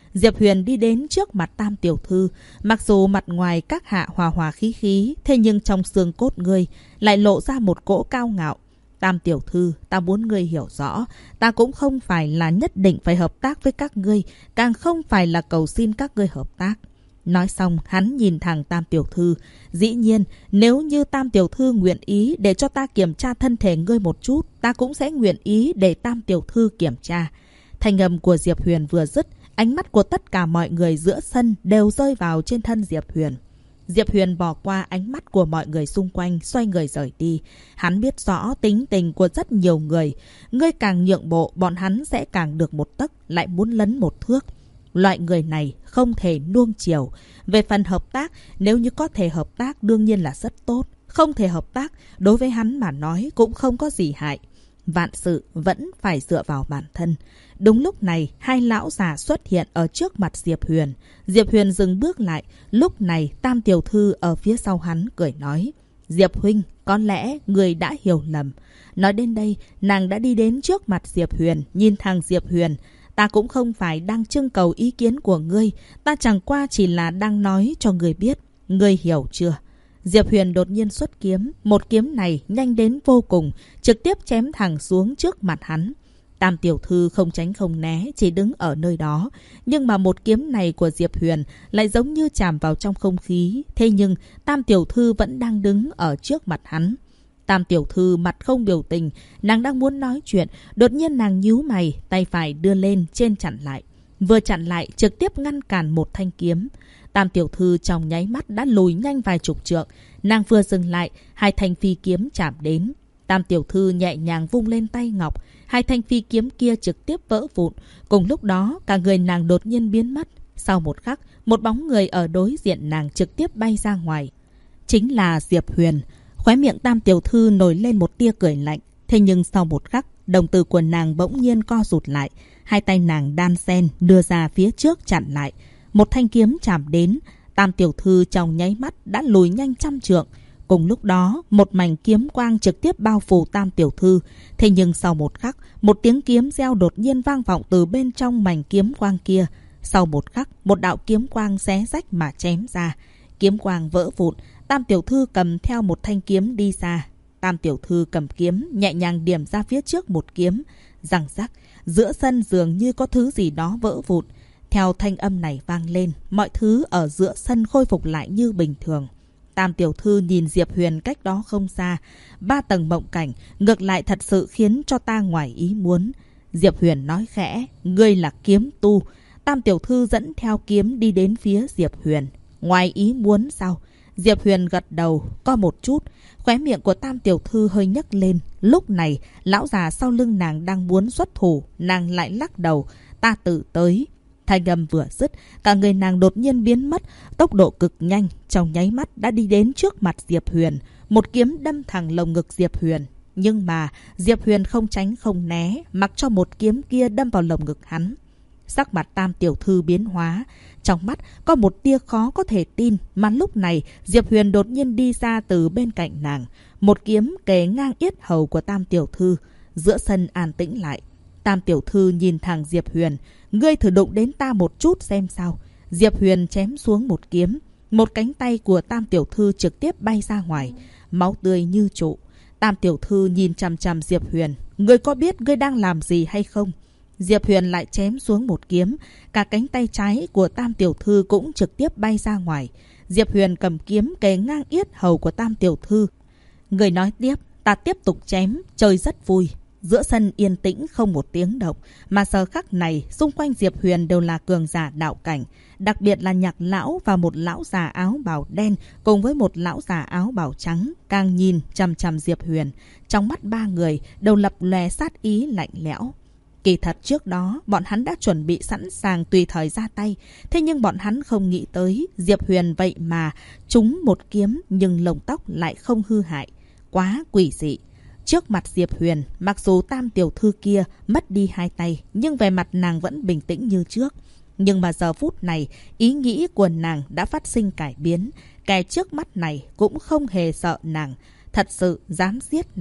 Diệp Huyền đi đến trước mặt Tam tiểu thư. Mặc dù mặt ngoài các hạ hòa hòa khí khí, thế nhưng trong xương cốt ngươi lại lộ ra một cỗ cao ngạo. Tam tiểu thư, ta muốn ngươi hiểu rõ, ta cũng không phải là nhất định phải hợp tác với các ngươi, càng không phải là cầu xin các ngươi hợp tác. Nói xong, hắn nhìn thẳng Tam tiểu thư. Dĩ nhiên, nếu như Tam tiểu thư nguyện ý để cho ta kiểm tra thân thể ngươi một chút, ta cũng sẽ nguyện ý để Tam tiểu thư kiểm tra. Thanh âm của Diệp Huyền vừa dứt, ánh mắt của tất cả mọi người giữa sân đều rơi vào trên thân Diệp Huyền. Diệp Huyền bỏ qua ánh mắt của mọi người xung quanh, xoay người rời đi. Hắn biết rõ tính tình của rất nhiều người. Ngươi càng nhượng bộ, bọn hắn sẽ càng được một tấc, lại muốn lấn một thước. Loại người này không thể nuông chiều. Về phần hợp tác, nếu như có thể hợp tác đương nhiên là rất tốt. Không thể hợp tác, đối với hắn mà nói cũng không có gì hại. Vạn sự vẫn phải dựa vào bản thân. Đúng lúc này, hai lão già xuất hiện ở trước mặt Diệp Huyền. Diệp Huyền dừng bước lại. Lúc này, Tam tiểu thư ở phía sau hắn cười nói: Diệp huynh, có lẽ người đã hiểu lầm. Nói đến đây, nàng đã đi đến trước mặt Diệp Huyền, nhìn thẳng Diệp Huyền. Ta cũng không phải đang trưng cầu ý kiến của ngươi. Ta chẳng qua chỉ là đang nói cho ngươi biết. Ngươi hiểu chưa? Diệp Huyền đột nhiên xuất kiếm. Một kiếm này nhanh đến vô cùng, trực tiếp chém thẳng xuống trước mặt hắn. Tam tiểu thư không tránh không né, chỉ đứng ở nơi đó. Nhưng mà một kiếm này của Diệp Huyền lại giống như chạm vào trong không khí. Thế nhưng Tam tiểu thư vẫn đang đứng ở trước mặt hắn. Tam tiểu thư mặt không biểu tình, nàng đang muốn nói chuyện, đột nhiên nàng nhíu mày, tay phải đưa lên trên chặn lại. Vừa chặn lại, trực tiếp ngăn cản một thanh kiếm. Tam tiểu thư trong nháy mắt đã lùi nhanh vài chục trượng. Nàng vừa dừng lại, hai thanh phi kiếm chạm đến. Tam tiểu thư nhẹ nhàng vung lên tay ngọc, hai thanh phi kiếm kia trực tiếp vỡ vụn. Cùng lúc đó, cả người nàng đột nhiên biến mất. Sau một khắc, một bóng người ở đối diện nàng trực tiếp bay ra ngoài. Chính là Diệp Huyền. Khóe miệng Tam tiểu thư nổi lên một tia cười lạnh. Thế nhưng sau một khắc, đồng tử của nàng bỗng nhiên co rụt lại. Hai tay nàng đan xen đưa ra phía trước chặn lại. Một thanh kiếm chạm đến. Tam tiểu thư trong nháy mắt đã lùi nhanh trăm trượng. Cùng lúc đó, một mảnh kiếm quang trực tiếp bao phủ Tam tiểu thư. Thế nhưng sau một khắc, một tiếng kiếm reo đột nhiên vang vọng từ bên trong mảnh kiếm quang kia. Sau một khắc, một đạo kiếm quang xé rách mà chém ra. Kiếm quang vỡ vụn. Tam tiểu thư cầm theo một thanh kiếm đi ra. Tam tiểu thư cầm kiếm, nhẹ nhàng điểm ra phía trước một kiếm. Răng rắc, giữa sân dường như có thứ gì đó vỡ vụn. Theo thanh âm này vang lên, mọi thứ ở giữa sân khôi phục lại như bình thường. Tam tiểu thư nhìn Diệp Huyền cách đó không xa. 3 tầng mộng cảnh, ngược lại thật sự khiến cho ta ngoài ý muốn. Diệp Huyền nói khẽ, ngươi là kiếm tu. Tam tiểu thư dẫn theo kiếm đi đến phía Diệp Huyền. Ngoài ý muốn sao? Diệp Huyền gật đầu, có một chút. Khóe miệng của Tam tiểu thư hơi nhấc lên. Lúc này, lão già sau lưng nàng đang muốn xuất thủ, nàng lại lắc đầu. Ta tự tới. Thanh âm vừa dứt, cả người nàng đột nhiên biến mất, tốc độ cực nhanh, trong nháy mắt đã đi đến trước mặt Diệp Huyền. Một kiếm đâm thẳng lồng ngực Diệp Huyền. Nhưng mà, Diệp Huyền không tránh không né, mặc cho một kiếm kia đâm vào lồng ngực hắn. Sắc mặt Tam tiểu thư biến hóa. Trong mắt có một tia khó có thể tin, mà lúc này Diệp Huyền đột nhiên đi ra từ bên cạnh nàng. Một kiếm kề ngang yết hầu của Tam tiểu thư. Giữa sân an tĩnh lại. Tam tiểu thư nhìn thẳng Diệp Huyền. Ngươi thử đụng đến ta một chút xem sao. Diệp Huyền chém xuống một kiếm. Một cánh tay của Tam tiểu thư trực tiếp bay ra ngoài. Máu tươi như trụ. Tam tiểu thư nhìn chằm chằm Diệp Huyền. Ngươi có biết ngươi đang làm gì hay không? Diệp Huyền lại chém xuống một kiếm. Cả cánh tay trái của Tam tiểu thư cũng trực tiếp bay ra ngoài. Diệp Huyền cầm kiếm kề ngang yết hầu của Tam tiểu thư. Người nói tiếp, ta tiếp tục chém, chơi rất vui. Giữa sân yên tĩnh không một tiếng động, mà giờ khắc này xung quanh Diệp Huyền đều là cường giả đạo cảnh, đặc biệt là Nhạc lão và một lão già áo bào đen cùng với một lão già áo bào trắng, càng nhìn chằm chằm Diệp Huyền, trong mắt 3 người đều lập lòe sát ý lạnh lẽo. Kỳ thật trước đó, bọn hắn đã chuẩn bị sẵn sàng tùy thời ra tay. Thế nhưng bọn hắn không nghĩ tới, Diệp Huyền vậy mà trúng một kiếm nhưng lông tóc lại không hư hại. Quá quỷ dị. Trước mặt Diệp Huyền, mặc dù Tam tiểu thư kia mất đi 2 tay, nhưng về mặt nàng vẫn bình tĩnh như trước. Nhưng mà giờ phút này, ý nghĩ của nàng đã phát sinh cải biến. Kẻ trước mắt này cũng không hề sợ nàng, thật sự dám giết nàng.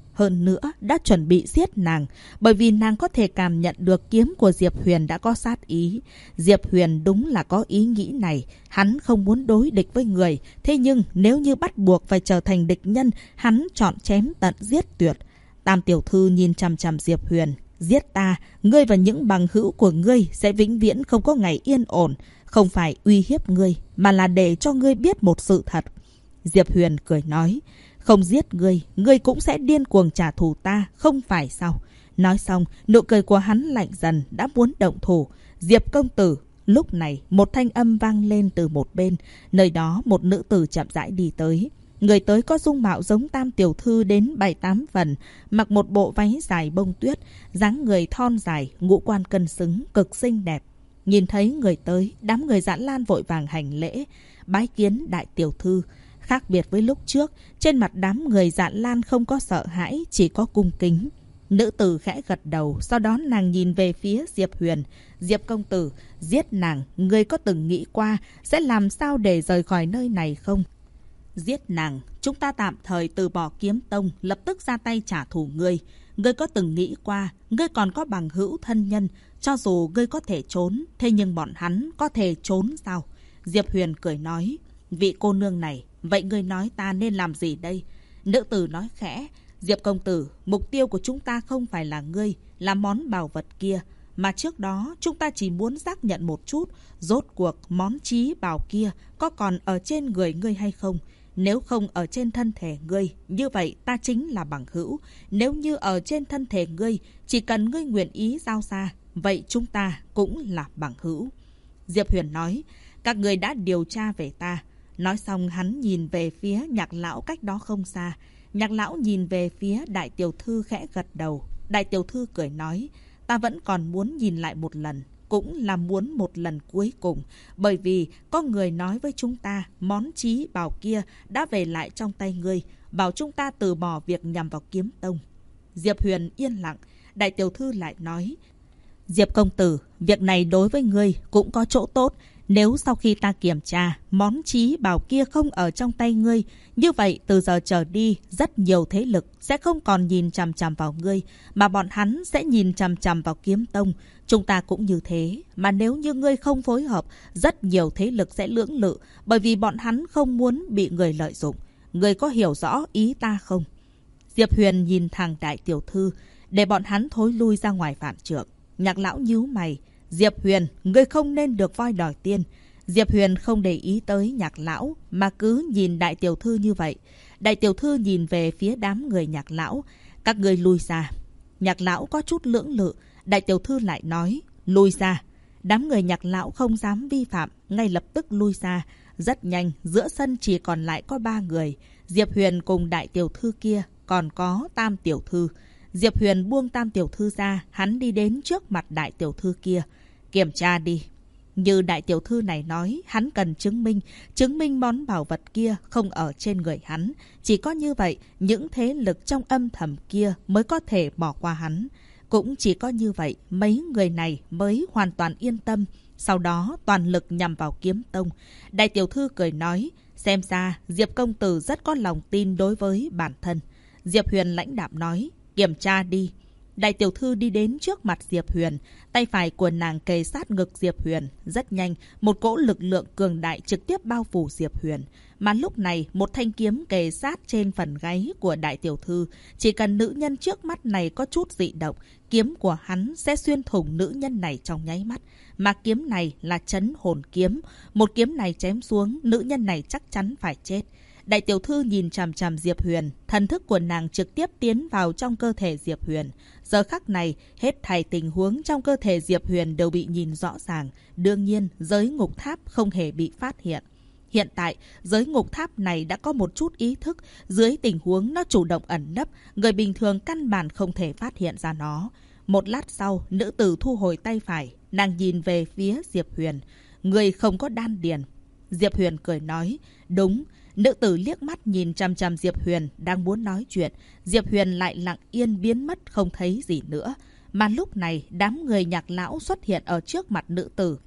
Hơn nữa, đã chuẩn bị giết nàng, bởi vì nàng có thể cảm nhận được kiếm của Diệp Huyền đã có sát ý. Diệp Huyền đúng là có ý nghĩ này, hắn không muốn đối địch với người, thế nhưng nếu như bắt buộc phải trở thành địch nhân, hắn chọn chém tận giết tuyệt. Tam tiểu thư nhìn chằm chằm Diệp Huyền. Giết ta, ngươi và những bằng hữu của ngươi sẽ vĩnh viễn không có ngày yên ổn. Không phải uy hiếp ngươi, mà là để cho ngươi biết một sự thật. Diệp Huyền cười nói, không giết ngươi, ngươi cũng sẽ điên cuồng trả thù ta, không phải sao? Nói xong, nụ cười của hắn lạnh dần, đã muốn động thủ. Diệp công tử. Lúc này, một thanh âm vang lên từ một bên. Nơi đó, một nữ tử chậm rãi đi tới. Người tới có dung mạo giống Tam tiểu thư đến 7-8 phần, mặc một bộ váy dài bông tuyết, dáng người thon dài, ngũ quan cân xứng, cực xinh đẹp. Nhìn thấy người tới, đám người Dã Lan vội vàng hành lễ, bái kiến đại tiểu thư. Khác biệt với lúc trước, trên mặt đám người Dã Lan không có sợ hãi, chỉ có cung kính. Nữ tử khẽ gật đầu, sau đó nàng nhìn về phía Diệp Huyền. Diệp công tử, giết nàng, ngươi có từng nghĩ qua sẽ làm sao để rời khỏi nơi này không? Giết nàng, chúng ta tạm thời từ bỏ kiếm tông, lập tức ra tay trả thù ngươi. Ngươi có từng nghĩ qua, ngươi còn có bằng hữu thân nhân, cho dù ngươi có thể trốn, thế nhưng bọn hắn có thể trốn sao? Diệp Huyền cười nói, vị cô nương này, vậy ngươi nói ta nên làm gì đây? Nữ tử nói khẽ, Diệp công tử, mục tiêu của chúng ta không phải là ngươi, là món bảo vật kia. Mà trước đó, chúng ta chỉ muốn xác nhận một chút, rốt cuộc món chí bảo kia có còn ở trên người ngươi hay không? Nếu không ở trên thân thể ngươi, như vậy ta chính là bằng hữu. Nếu như ở trên thân thể ngươi, chỉ cần ngươi nguyện ý giao ra, vậy chúng ta cũng là bằng hữu. Diệp Huyền nói, các ngươi đã điều tra về ta. Nói xong hắn nhìn về phía Nhạc lão cách đó không xa. Nhạc lão nhìn về phía đại tiểu thư khẽ gật đầu. Đại tiểu thư cười nói, ta vẫn còn muốn nhìn lại một lần. Cũng là muốn một lần cuối cùng. Bởi vì có người nói với chúng ta món chí bảo kia đã về lại trong tay ngươi. Bảo chúng ta từ bỏ việc nhằm vào kiếm tông. Diệp Huyền yên lặng. Đại tiểu thư lại nói, Diệp công tử, việc này đối với ngươi cũng có chỗ tốt. Nếu sau khi ta kiểm tra, món chí bảo kia không ở trong tay ngươi, như vậy từ giờ trở đi, rất nhiều thế lực sẽ không còn nhìn chằm chằm vào ngươi, mà bọn hắn sẽ nhìn chằm chằm vào kiếm tông. Chúng ta cũng như thế, mà nếu như ngươi không phối hợp, rất nhiều thế lực sẽ lưỡng lự, bởi vì bọn hắn không muốn bị người lợi dụng. Ngươi có hiểu rõ ý ta không? Diệp Huyền nhìn thẳng đại tiểu thư, để bọn hắn thối lui ra ngoài vạn trượng. Nhạc lão nhíu mày. Diệp Huyền, ngươi không nên được voi đòi tiên. Diệp Huyền không để ý tới Nhạc lão, mà cứ nhìn đại tiểu thư như vậy. Đại tiểu thư nhìn về phía đám người Nhạc lão. Các ngươi lui ra. Nhạc lão có chút lưỡng lự. Đại tiểu thư lại nói, lui ra. Đám người Nhạc lão không dám vi phạm, ngay lập tức lui ra. Rất nhanh, giữa sân chỉ còn lại có 3 người. Diệp Huyền cùng đại tiểu thư kia, còn có Tam tiểu thư. Diệp Huyền buông Tam tiểu thư ra, hắn đi đến trước mặt đại tiểu thư kia. Kiểm tra đi. Như đại tiểu thư này nói, hắn cần chứng minh món bảo vật kia không ở trên người hắn. Chỉ có như vậy, những thế lực trong âm thầm kia mới có thể bỏ qua hắn. Cũng chỉ có như vậy, mấy người này mới hoàn toàn yên tâm. Sau đó, toàn lực nhằm vào kiếm tông. Đại tiểu thư cười nói, xem ra Diệp công tử rất có lòng tin đối với bản thân. Diệp Huyền lãnh đạm nói, kiểm tra đi. Đại tiểu thư đi đến trước mặt Diệp Huyền, tay phải của nàng kề sát ngực Diệp Huyền. Rất nhanh, một cỗ lực lượng cường đại trực tiếp bao phủ Diệp Huyền. Mà lúc này, một thanh kiếm kề sát trên phần gáy của đại tiểu thư. Chỉ cần nữ nhân trước mắt này có chút dị động, kiếm của hắn sẽ xuyên thủng nữ nhân này trong nháy mắt. Mà kiếm này là trấn hồn kiếm. Một kiếm này chém xuống, nữ nhân này chắc chắn phải chết. Đại tiểu thư nhìn chằm chằm Diệp Huyền, thần thức của nàng trực tiếp tiến vào trong cơ thể Diệp Huyền. Giờ khắc này, hết thảy tình huống trong cơ thể Diệp Huyền đều bị nhìn rõ ràng. Đương nhiên, giới ngục tháp không hề bị phát hiện. Hiện tại, giới ngục tháp này đã có một chút ý thức, dưới tình huống nó chủ động ẩn nấp, người bình thường căn bản không thể phát hiện ra nó. Một lát sau, nữ tử thu hồi tay phải, nàng nhìn về phía Diệp Huyền. Người không có đan điền. Diệp Huyền cười nói, đúng. Nữ tử liếc mắt nhìn chằm chằm Diệp Huyền đang muốn nói chuyện. Diệp Huyền lại lặng yên biến mất không thấy gì nữa. Mà lúc này đám người Nhạc lão xuất hiện ở trước mặt nữ tử.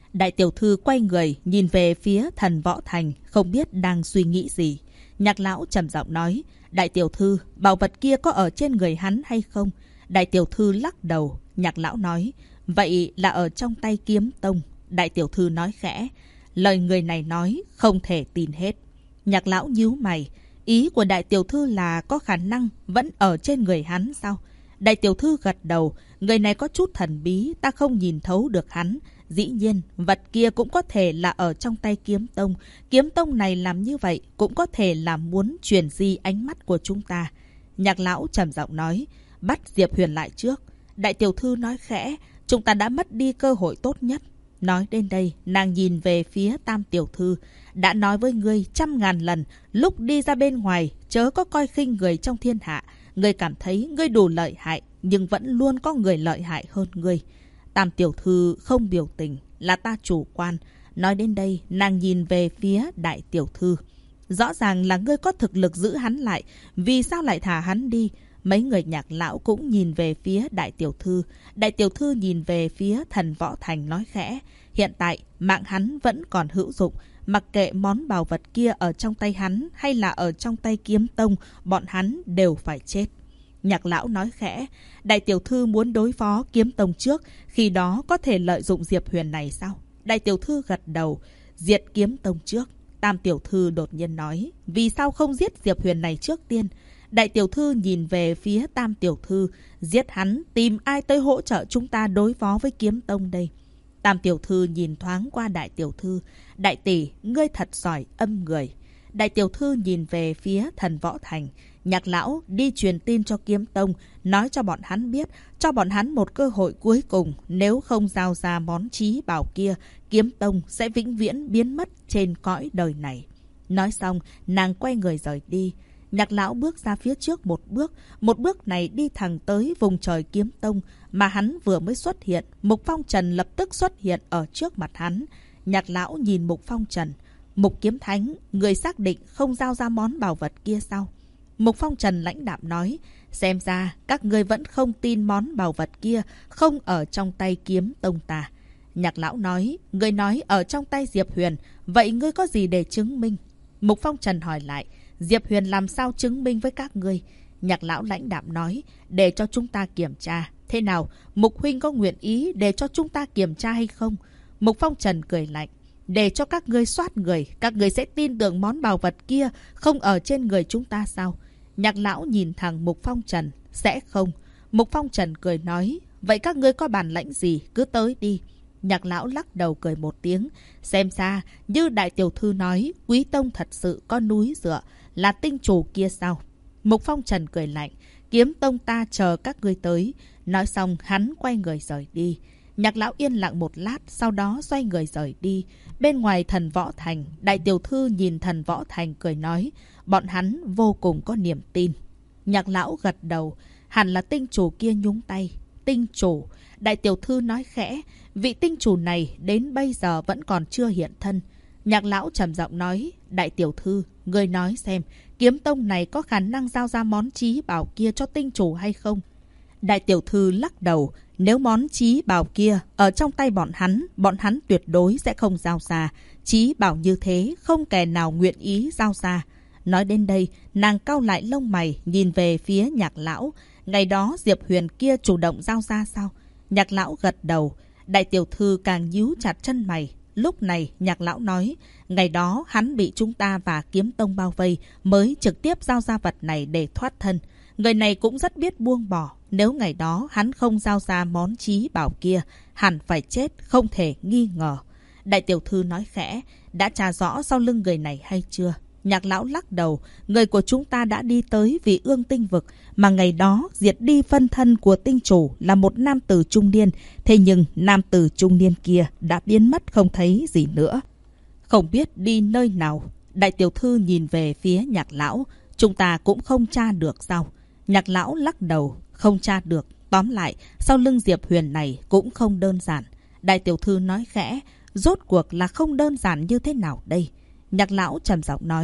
Đại tiểu thư quay người nhìn về phía Thần Võ Thành, không biết đang suy nghĩ gì. Nhạc lão trầm giọng nói, đại tiểu thư, bảo vật kia có ở trên người hắn hay không? Đại tiểu thư lắc đầu. Nhạc lão nói, vậy là ở trong tay Kiếm Tông. Đại tiểu thư nói khẽ, lời người này nói không thể tin hết. Nhạc lão nhíu mày, ý của đại tiểu thư là có khả năng vẫn ở trên người hắn sao? Đại tiểu thư gật đầu, người này có chút thần bí, ta không nhìn thấu được hắn. Dĩ nhiên, vật kia cũng có thể là ở trong tay Kiếm Tông. Kiếm Tông này làm như vậy cũng có thể là muốn truyền di ánh mắt của chúng ta. Nhạc lão trầm giọng nói, bắt Diệp Huyền lại trước. Đại tiểu thư nói khẽ, chúng ta đã mất đi cơ hội tốt nhất. Nói đến đây, nàng nhìn về phía Tam tiểu thư. Đã nói với ngươi 100.000 lần, lúc đi ra bên ngoài, chớ có coi khinh người trong thiên hạ. Ngươi cảm thấy ngươi đủ lợi hại, nhưng vẫn luôn có người lợi hại hơn ngươi. Tam tiểu thư không biểu tình, là ta chủ quan. Nói đến đây, nàng nhìn về phía đại tiểu thư. Rõ ràng là ngươi có thực lực giữ hắn lại, vì sao lại thả hắn đi? Mấy người Nhạc lão cũng nhìn về phía đại tiểu thư. Đại tiểu thư nhìn về phía Thần Võ Thành nói khẽ, hiện tại mạng hắn vẫn còn hữu dụng. Mặc kệ món bảo vật kia ở trong tay hắn hay là ở trong tay Kiếm Tông, bọn hắn đều phải chết. Nhạc lão nói khẽ, đại tiểu thư muốn đối phó Kiếm Tông trước, khi đó có thể lợi dụng Diệp Huyền này sao? Đại tiểu thư gật đầu, diệt Kiếm Tông trước. Tam tiểu thư đột nhiên nói, vì sao không giết Diệp Huyền này trước tiên? Đại tiểu thư nhìn về phía Tam tiểu thư, giết hắn, tìm ai tới hỗ trợ chúng ta đối phó với Kiếm Tông đây? Tam tiểu thư nhìn thoáng qua đại tiểu thư, đại tỷ, ngươi thật giỏi âm người. Đại tiểu thư nhìn về phía Thần Võ Thành, Nhạc lão đi truyền tin cho Kiếm Tông, nói cho bọn hắn biết, cho bọn hắn một cơ hội cuối cùng, nếu không giao ra món chí bảo kia, Kiếm Tông sẽ vĩnh viễn biến mất trên cõi đời này. Nói xong, nàng quay người rời đi. Nhạc lão bước ra phía trước một bước này đi thẳng tới vùng trời Kiếm Tông, mà hắn vừa mới xuất hiện, Mục Phong Trần lập tức xuất hiện ở trước mặt hắn. Nhạc lão nhìn Mục Phong Trần, Mục Kiếm Thánh, người xác định không giao ra món bảo vật kia sao? Mục Phong Trần lãnh đạm nói, xem ra các ngươi vẫn không tin món bảo vật kia không ở trong tay Kiếm Tông ta. Nhạc lão nói, ngươi nói ở trong tay Diệp Huyền, vậy ngươi có gì để chứng minh? Mục Phong Trần hỏi lại, Diệp Huyền làm sao chứng minh với các ngươi? Nhạc lão lãnh đạm nói, để cho chúng ta kiểm tra. Thế nào, Mục huynh có nguyện ý để cho chúng ta kiểm tra hay không? Mục Phong Trần cười lạnh, để cho các ngươi soát người, các ngươi sẽ tin tưởng món bảo vật kia không ở trên người chúng ta sao? Nhạc lão nhìn thẳng Mục Phong Trần, sẽ không. Mục Phong Trần cười nói, vậy các ngươi có bản lãnh gì, cứ tới đi. Nhạc lão lắc đầu cười một tiếng, xem ra, như đại tiểu thư nói, Quý Tông thật sự có núi dựa, là tinh chủ kia sao? Mục Phong Trần cười lạnh, Kiếm Tông ta chờ các ngươi tới. Nói xong, hắn quay người rời đi. Nhạc lão yên lặng một lát, sau đó xoay người rời đi. Bên ngoài Thần Võ Thành, đại tiểu thư nhìn Thần Võ Thành cười nói, bọn hắn vô cùng có niềm tin. Nhạc lão gật đầu, hẳn là tinh chủ kia nhúng tay. Tinh chủ, đại tiểu thư nói khẽ, vị tinh chủ này đến bây giờ vẫn còn chưa hiện thân. Nhạc lão trầm giọng nói, đại tiểu thư, ngươi nói xem, Kiếm Tông này có khả năng giao ra món chí bảo kia cho tinh chủ hay không? Đại tiểu thư lắc đầu, nếu món chí bảo kia ở trong tay bọn hắn tuyệt đối sẽ không giao ra. Chí bảo như thế, không kẻ nào nguyện ý giao ra. Nói đến đây, nàng cau lại lông mày, nhìn về phía Nhạc lão. Ngày đó Diệp Huyền kia chủ động giao ra sao? Nhạc lão gật đầu. Đại tiểu thư càng nhíu chặt chân mày. Lúc này, Nhạc lão nói, ngày đó hắn bị chúng ta và Kiếm Tông bao vây, mới trực tiếp giao ra vật này để thoát thân. Người này cũng rất biết buông bỏ. Nếu ngày đó hắn không giao ra món chí bảo kia, hẳn phải chết, không thể nghi ngờ. Đại tiểu thư nói khẽ, đã tra rõ sau lưng người này hay chưa? Nhạc lão lắc đầu, người của chúng ta đã đi tới Vị Ương Tinh Vực, mà ngày đó diệt đi phân thân của tinh chủ là một nam tử trung niên. Thế nhưng nam tử trung niên kia đã biến mất không thấy gì nữa. Không biết đi nơi nào. Đại tiểu thư nhìn về phía Nhạc lão, chúng ta cũng không tra được sao? Nhạc lão lắc đầu, không tra được. Tóm lại, sau lưng Diệp Huyền này cũng không đơn giản. Đại tiểu thư nói khẽ, rốt cuộc là không đơn giản như thế nào đây? Nhạc lão trầm giọng nói,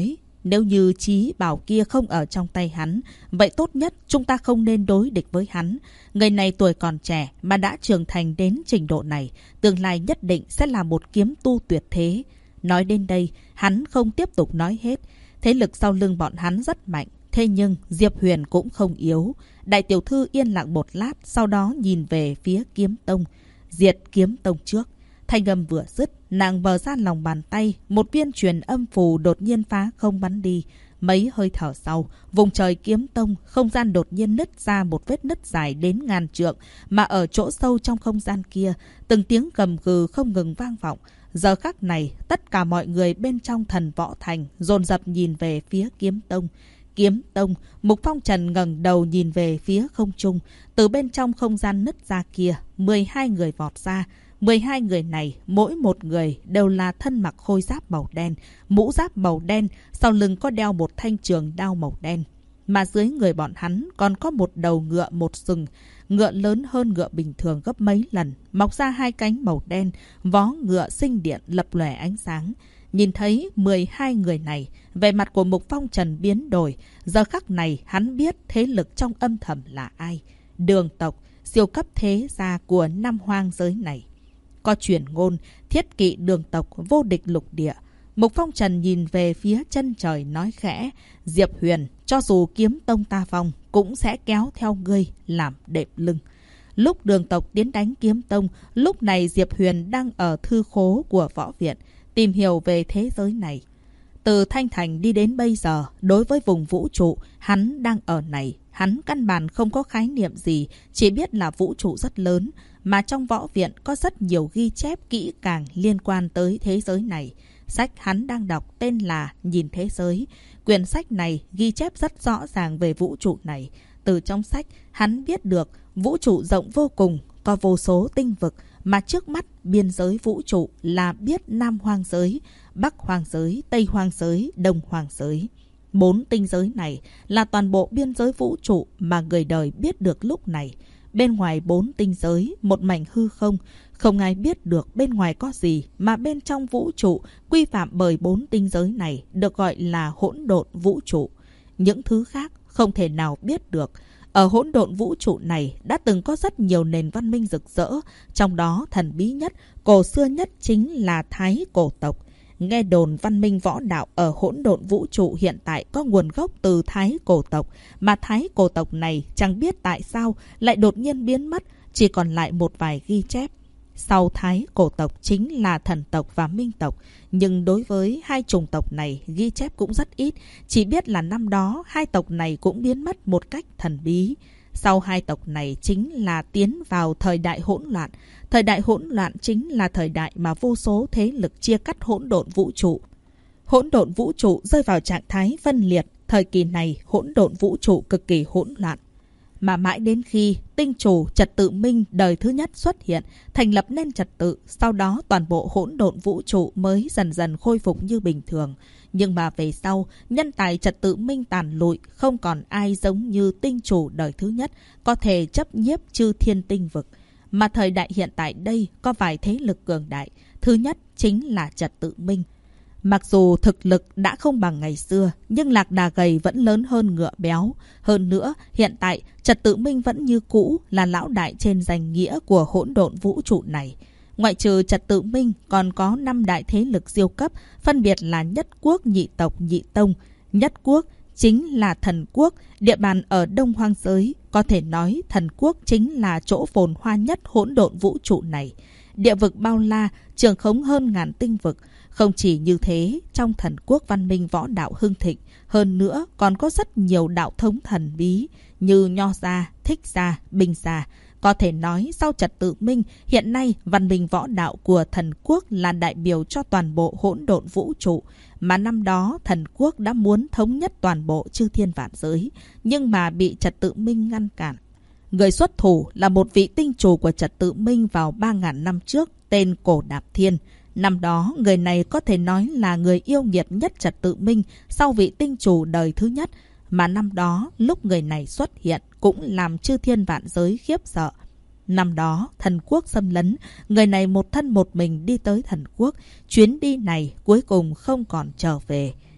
Nếu như trí bảo kia không ở trong tay hắn, vậy tốt nhất chúng ta không nên đối địch với hắn. Người này tuổi còn trẻ mà đã trưởng thành đến trình độ này, tương lai nhất định sẽ là một kiếm tu tuyệt thế. Nói đến đây, hắn không tiếp tục nói hết. Thế lực sau lưng bọn hắn rất mạnh, thế nhưng Diệp Huyền cũng không yếu. Đại tiểu thư yên lặng một lát, sau đó nhìn về phía Kiếm Tông. Diệt Kiếm Tông trước. Thanh âm vừa dứt, nàng mở ra lòng bàn tay, một viên truyền âm phù đột nhiên phá không bắn đi. Mấy hơi thở sau, vùng trời Kiếm Tông, không gian đột nhiên nứt ra một vết nứt dài đến ngàn trượng, mà ở chỗ sâu trong không gian kia, từng tiếng gầm gừ không ngừng vang vọng. Giờ khắc này, tất cả mọi người bên trong Thần Võ Thành dồn dập nhìn về phía Kiếm Tông. Kiếm Tông, Mục Phong Trần ngẩng đầu nhìn về phía không trung, từ bên trong không gian nứt ra kia, 12 người vọt ra. 12 người này, mỗi một người đều là thân mặc khôi giáp màu đen, mũ giáp màu đen, sau lưng có đeo một thanh trường đao màu đen. Mà dưới người bọn hắn còn có một đầu ngựa một sừng, ngựa lớn hơn ngựa bình thường gấp mấy lần, mọc ra hai cánh màu đen, vó ngựa sinh điện lập lòe ánh sáng. Nhìn thấy 12 người này, vẻ mặt của Mục Phong Trần biến đổi. Giờ khắc này hắn biết thế lực trong âm thầm là ai. Đường tộc, siêu cấp thế gia của Nam Hoang giới này. Có truyền ngôn, thiết kỵ đường tộc vô địch lục địa. Mục Phong Trần nhìn về phía chân trời nói khẽ. Diệp Huyền, cho dù Kiếm Tông ta vong, cũng sẽ kéo theo ngươi làm đệm lưng. Lúc đường tộc tiến đánh Kiếm Tông, lúc này Diệp Huyền đang ở thư khố của võ viện, tìm hiểu về thế giới này. Từ Thanh Thành đi đến bây giờ, đối với vùng vũ trụ, hắn đang ở này. Hắn căn bản không có khái niệm gì, chỉ biết là vũ trụ rất lớn, mà trong võ viện có rất nhiều ghi chép kỹ càng liên quan tới thế giới này. Sách hắn đang đọc tên là Nhìn Thế Giới. Quyển sách này ghi chép rất rõ ràng về vũ trụ này. Từ trong sách, hắn biết được vũ trụ rộng vô cùng, có vô số tinh vực, mà trước mắt biên giới vũ trụ là biết Nam Hoang giới, Bắc Hoang giới, Tây Hoang giới, Đông Hoang giới. 4 tinh giới này là toàn bộ biên giới vũ trụ mà người đời biết được lúc này. Bên ngoài 4 tinh giới, một mảnh hư không, không ai biết được bên ngoài có gì, mà bên trong vũ trụ quy phạm bởi 4 tinh giới này được gọi là hỗn độn vũ trụ. Những thứ khác không thể nào biết được. Ở hỗn độn vũ trụ này đã từng có rất nhiều nền văn minh rực rỡ, trong đó thần bí nhất, cổ xưa nhất chính là Thái Cổ tộc. Nghe đồn văn minh võ đạo ở hỗn độn vũ trụ hiện tại có nguồn gốc từ Thái Cổ tộc, mà Thái Cổ tộc này chẳng biết tại sao lại đột nhiên biến mất, chỉ còn lại một vài ghi chép. Sau Thái Cổ tộc chính là thần tộc và minh tộc, nhưng đối với hai chủng tộc này ghi chép cũng rất ít, chỉ biết là năm đó hai tộc này cũng biến mất một cách thần bí. Sau hai tộc này chính là tiến vào thời đại hỗn loạn. Thời đại hỗn loạn chính là thời đại mà vô số thế lực chia cắt hỗn độn vũ trụ. Hỗn độn vũ trụ rơi vào trạng thái phân liệt. Thời kỳ này hỗn độn vũ trụ cực kỳ hỗn loạn. Mà mãi đến khi tinh chủ Trật Tự Minh đời thứ nhất xuất hiện, thành lập nên trật tự, sau đó toàn bộ hỗn độn vũ trụ mới dần dần khôi phục như bình thường. Nhưng mà về sau, nhân tài Trật Tự Minh tàn lụi, không còn ai giống như tinh chủ đời thứ nhất có thể chấp nhiếp chư thiên tinh vực. Mà thời đại hiện tại đây có vài thế lực cường đại. Thứ nhất chính là Trật Tự Minh. Mặc dù thực lực đã không bằng ngày xưa, nhưng lạc đà gầy vẫn lớn hơn ngựa béo. Hơn nữa, hiện tại Trật Tự Minh vẫn như cũ là lão đại trên danh nghĩa của hỗn độn vũ trụ này. Ngoại trừ Trật Tự Minh còn có 5 đại thế lực siêu cấp, phân biệt là Nhất Quốc, Nhị Tộc, Nhị Tông. Nhất Quốc chính là Thần Quốc, địa bàn ở Đông Hoang giới. Có thể nói Thần Quốc chính là chỗ phồn hoa nhất hỗn độn vũ trụ này. Địa vực bao la, trường khống hơn ngàn tinh vực. Không chỉ như thế, trong Thần Quốc văn minh võ đạo hưng thịnh, hơn nữa còn có rất nhiều đạo thống thần bí như Nho gia, Thích gia, Bình gia. Có thể nói sau Trật Tự Minh, hiện nay văn minh võ đạo của Thần Quốc là đại biểu cho toàn bộ hỗn độn vũ trụ. Mà năm đó Thần Quốc đã muốn thống nhất toàn bộ chư thiên vạn giới, nhưng mà bị Trật Tự Minh ngăn cản. Người xuất thủ là một vị tinh chủ của Trật Tự Minh vào 3.000 năm trước, tên Cổ Đạp Thiên. Năm đó, người này có thể nói là người yêu nghiệt nhất Trật Tự Minh sau vị tinh chủ đời thứ nhất. Mà năm đó, lúc người này xuất hiện cũng làm chư thiên vạn giới khiếp sợ. Năm đó, Thần Quốc xâm lấn, người này một thân một mình đi tới Thần Quốc. Chuyến đi này cuối cùng không còn trở về.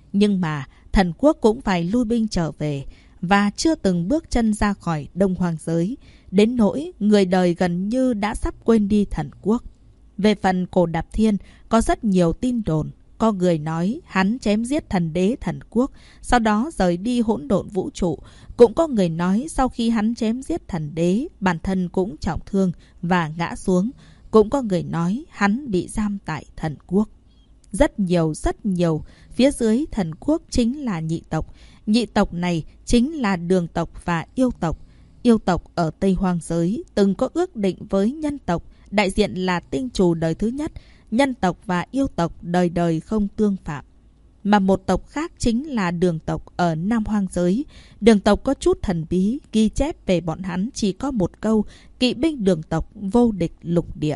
Nhưng mà thần quốc cũng phải lui binh trở về và chưa từng bước chân ra khỏi Đông Hoang giới, đến nỗi người đời gần như đã sắp quên đi thần quốc. Về phần Cổ Đạp Thiên, có rất nhiều tin đồn. Có người nói hắn chém giết thần đế thần quốc, sau đó rời đi hỗn độn vũ trụ. Cũng có người nói sau khi hắn chém giết thần đế, bản thân cũng trọng thương và ngã xuống. Cũng có người nói hắn bị giam tại thần quốc. Rất nhiều, phía dưới thần quốc chính là nhị tộc. Nhị tộc này chính là Đường tộc và Yêu tộc. Yêu tộc ở Tây Hoang giới từng có ước định với nhân tộc, đại diện là tinh trù đời thứ nhất. Nhân tộc và Yêu tộc đời đời không tương phạm. Mà một tộc khác chính là Đường tộc ở Nam Hoang giới. Đường tộc có chút thần bí, ghi chép về bọn hắn chỉ có một câu: kỵ binh Đường tộc vô địch lục địa.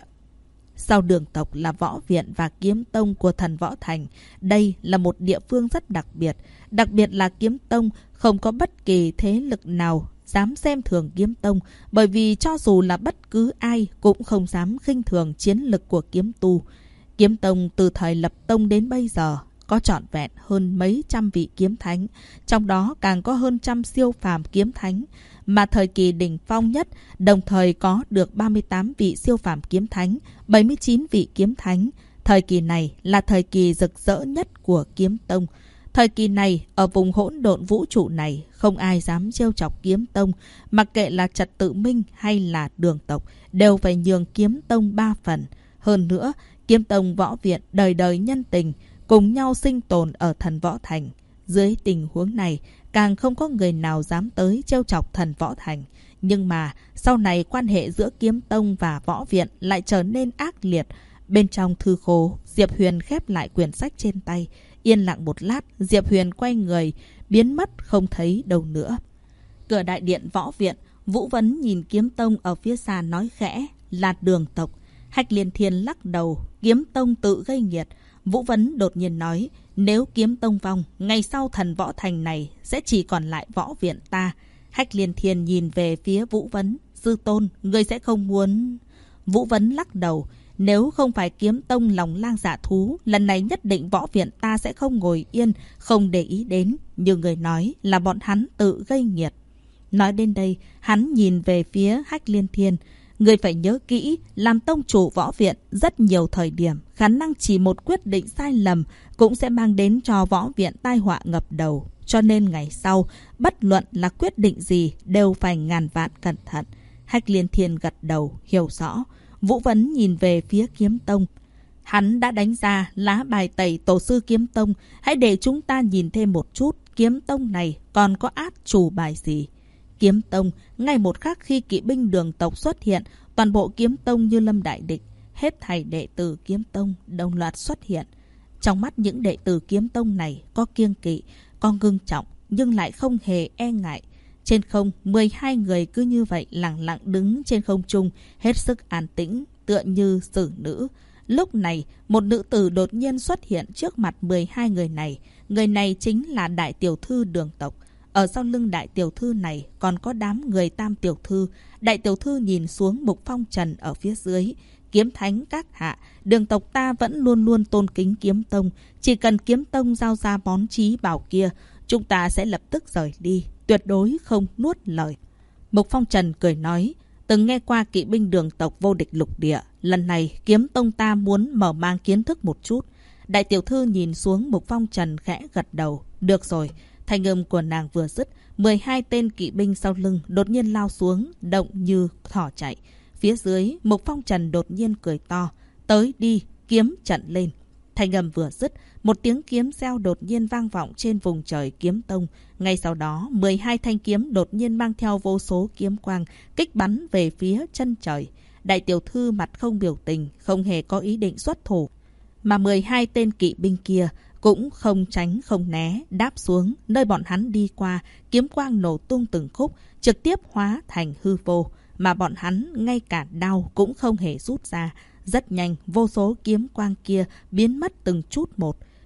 Sau Đường tộc là Võ Viện và Kiếm Tông của thần Võ Thành. Đây là một địa phương rất đặc biệt. Đặc biệt là Kiếm Tông không có bất kỳ thế lực nào dám xem thường Kiếm Tông, bởi vì cho dù là bất cứ ai cũng không dám khinh thường chiến lực của kiếm tu. Kiếm Tông từ thời lập tông đến bây giờ có trọn vẹn hơn mấy trăm vị kiếm thánh, trong đó càng có hơn trăm siêu phàm kiếm thánh. Mà thời kỳ đỉnh phong nhất, đồng thời có được 38 vị siêu phàm kiếm thánh, 79 vị kiếm thánh. Thời kỳ này là thời kỳ rực rỡ nhất của Kiếm Tông. Thời kỳ này, ở vùng hỗn độn vũ trụ này, không ai dám trêu chọc Kiếm Tông. Mặc kệ là Trật Tự Minh hay là Đường tộc, đều phải nhường Kiếm Tông 3 phần. Hơn nữa, Kiếm Tông Võ Viện đời đời nhân tình, cùng nhau sinh tồn ở thần Võ Thành. Dưới tình huống này, càng không có người nào dám tới trêu chọc thần Võ Thành. Nhưng mà, sau này quan hệ giữa Kiếm Tông và Võ Viện lại trở nên ác liệt. Bên trong thư khố, Diệp Huyền khép lại quyển sách trên tay. Yên lặng một lát, Diệp Huyền quay người, biến mất không thấy đâu nữa. Cửa đại điện Võ Viện, Vũ Vấn nhìn Kiếm Tông ở phía xa nói khẽ: là Đường tộc. Hách Liên Thiên lắc đầu: Kiếm Tông tự gây nghiệt. Vũ Vấn đột nhiên nói: nếu Kiếm Tông vong, ngày sau thần Võ Thành này sẽ chỉ còn lại Võ Viện ta. Hách Liên Thiên nhìn về phía Vũ Vấn: sư tôn, ngươi sẽ không muốn... Vũ Vấn lắc đầu: nếu không phải Kiếm Tông lòng lang dạ thú, lần này nhất định Võ Viện ta sẽ không ngồi yên, không để ý đến. Như người nói là bọn hắn tự gây nghiệt. Nói đến đây, hắn nhìn về phía Hách Liên Thiên: người phải nhớ kỹ, làm tông chủ Võ Viện, rất nhiều thời điểm, khả năng chỉ một quyết định sai lầm cũng sẽ mang đến cho Võ Viện tai họa ngập đầu. Cho nên ngày sau, bất luận là quyết định gì, đều phải ngàn vạn cẩn thận. Hách Liên Thiên gật đầu, hiểu rõ. Vũ Vấn nhìn về phía Kiếm Tông. Hắn đã đánh ra lá bài tẩy tổ sư Kiếm Tông. Hãy để chúng ta nhìn thêm một chút, Kiếm Tông này còn có át chủ bài gì. Kiếm Tông, ngay một khắc khi kỵ binh Đường tộc xuất hiện, toàn bộ Kiếm Tông như lâm đại địch. Hết thảy đệ tử Kiếm Tông đồng loạt xuất hiện. Trong mắt những đệ tử Kiếm Tông này có kiêng kỵ, có ngưng trọng, nhưng lại không hề e ngại. Trên không, 12 người cứ như vậy lặng lặng đứng trên không trung, hết sức an tĩnh, tựa như xử nữ. Lúc này, một nữ tử đột nhiên xuất hiện trước mặt 12 người này. Người này chính là đại tiểu thư Đường tộc. Ở sau lưng đại tiểu thư này còn có đám người tam tiểu thư. Đại tiểu thư nhìn xuống Mục Phong Trần ở phía dưới. Kiếm thánh các hạ, Đường tộc ta vẫn luôn luôn tôn kính Kiếm Tông. Chỉ cần Kiếm Tông giao ra món chí bảo kia, chúng ta sẽ lập tức rời đi, tuyệt đối không nuốt lời. Mục Phong Trần cười nói: từng nghe qua kỵ binh Đường tộc vô địch lục địa, lần này Kiếm Tông ta muốn mở mang kiến thức một chút. Đại tiểu thư nhìn xuống Mục Phong Trần khẽ gật đầu. Được rồi. Thanh âm của nàng vừa dứt, 12 tên kỵ binh sau lưng đột nhiên lao xuống, động như thỏ chạy. Phía dưới, Mục Phong Trần đột nhiên cười to: tới đi, kiếm trận lên. Thanh âm vừa dứt, một tiếng kiếm reo đột nhiên vang vọng trên vùng trời Kiếm Tông. Ngay sau đó, 12 thanh kiếm đột nhiên mang theo vô số kiếm quang, kích bắn về phía chân trời. Đại tiểu thư mặt không biểu tình, không hề có ý định xuất thủ. Mà 12 tên kỵ binh kia cũng không tránh không né, đáp xuống nơi bọn hắn đi qua, kiếm quang nổ tung từng khúc, trực tiếp hóa thành hư vô. Mà bọn hắn ngay cả đao cũng không hề rút ra. Rất nhanh, vô số kiếm quang kia biến mất từng chút một.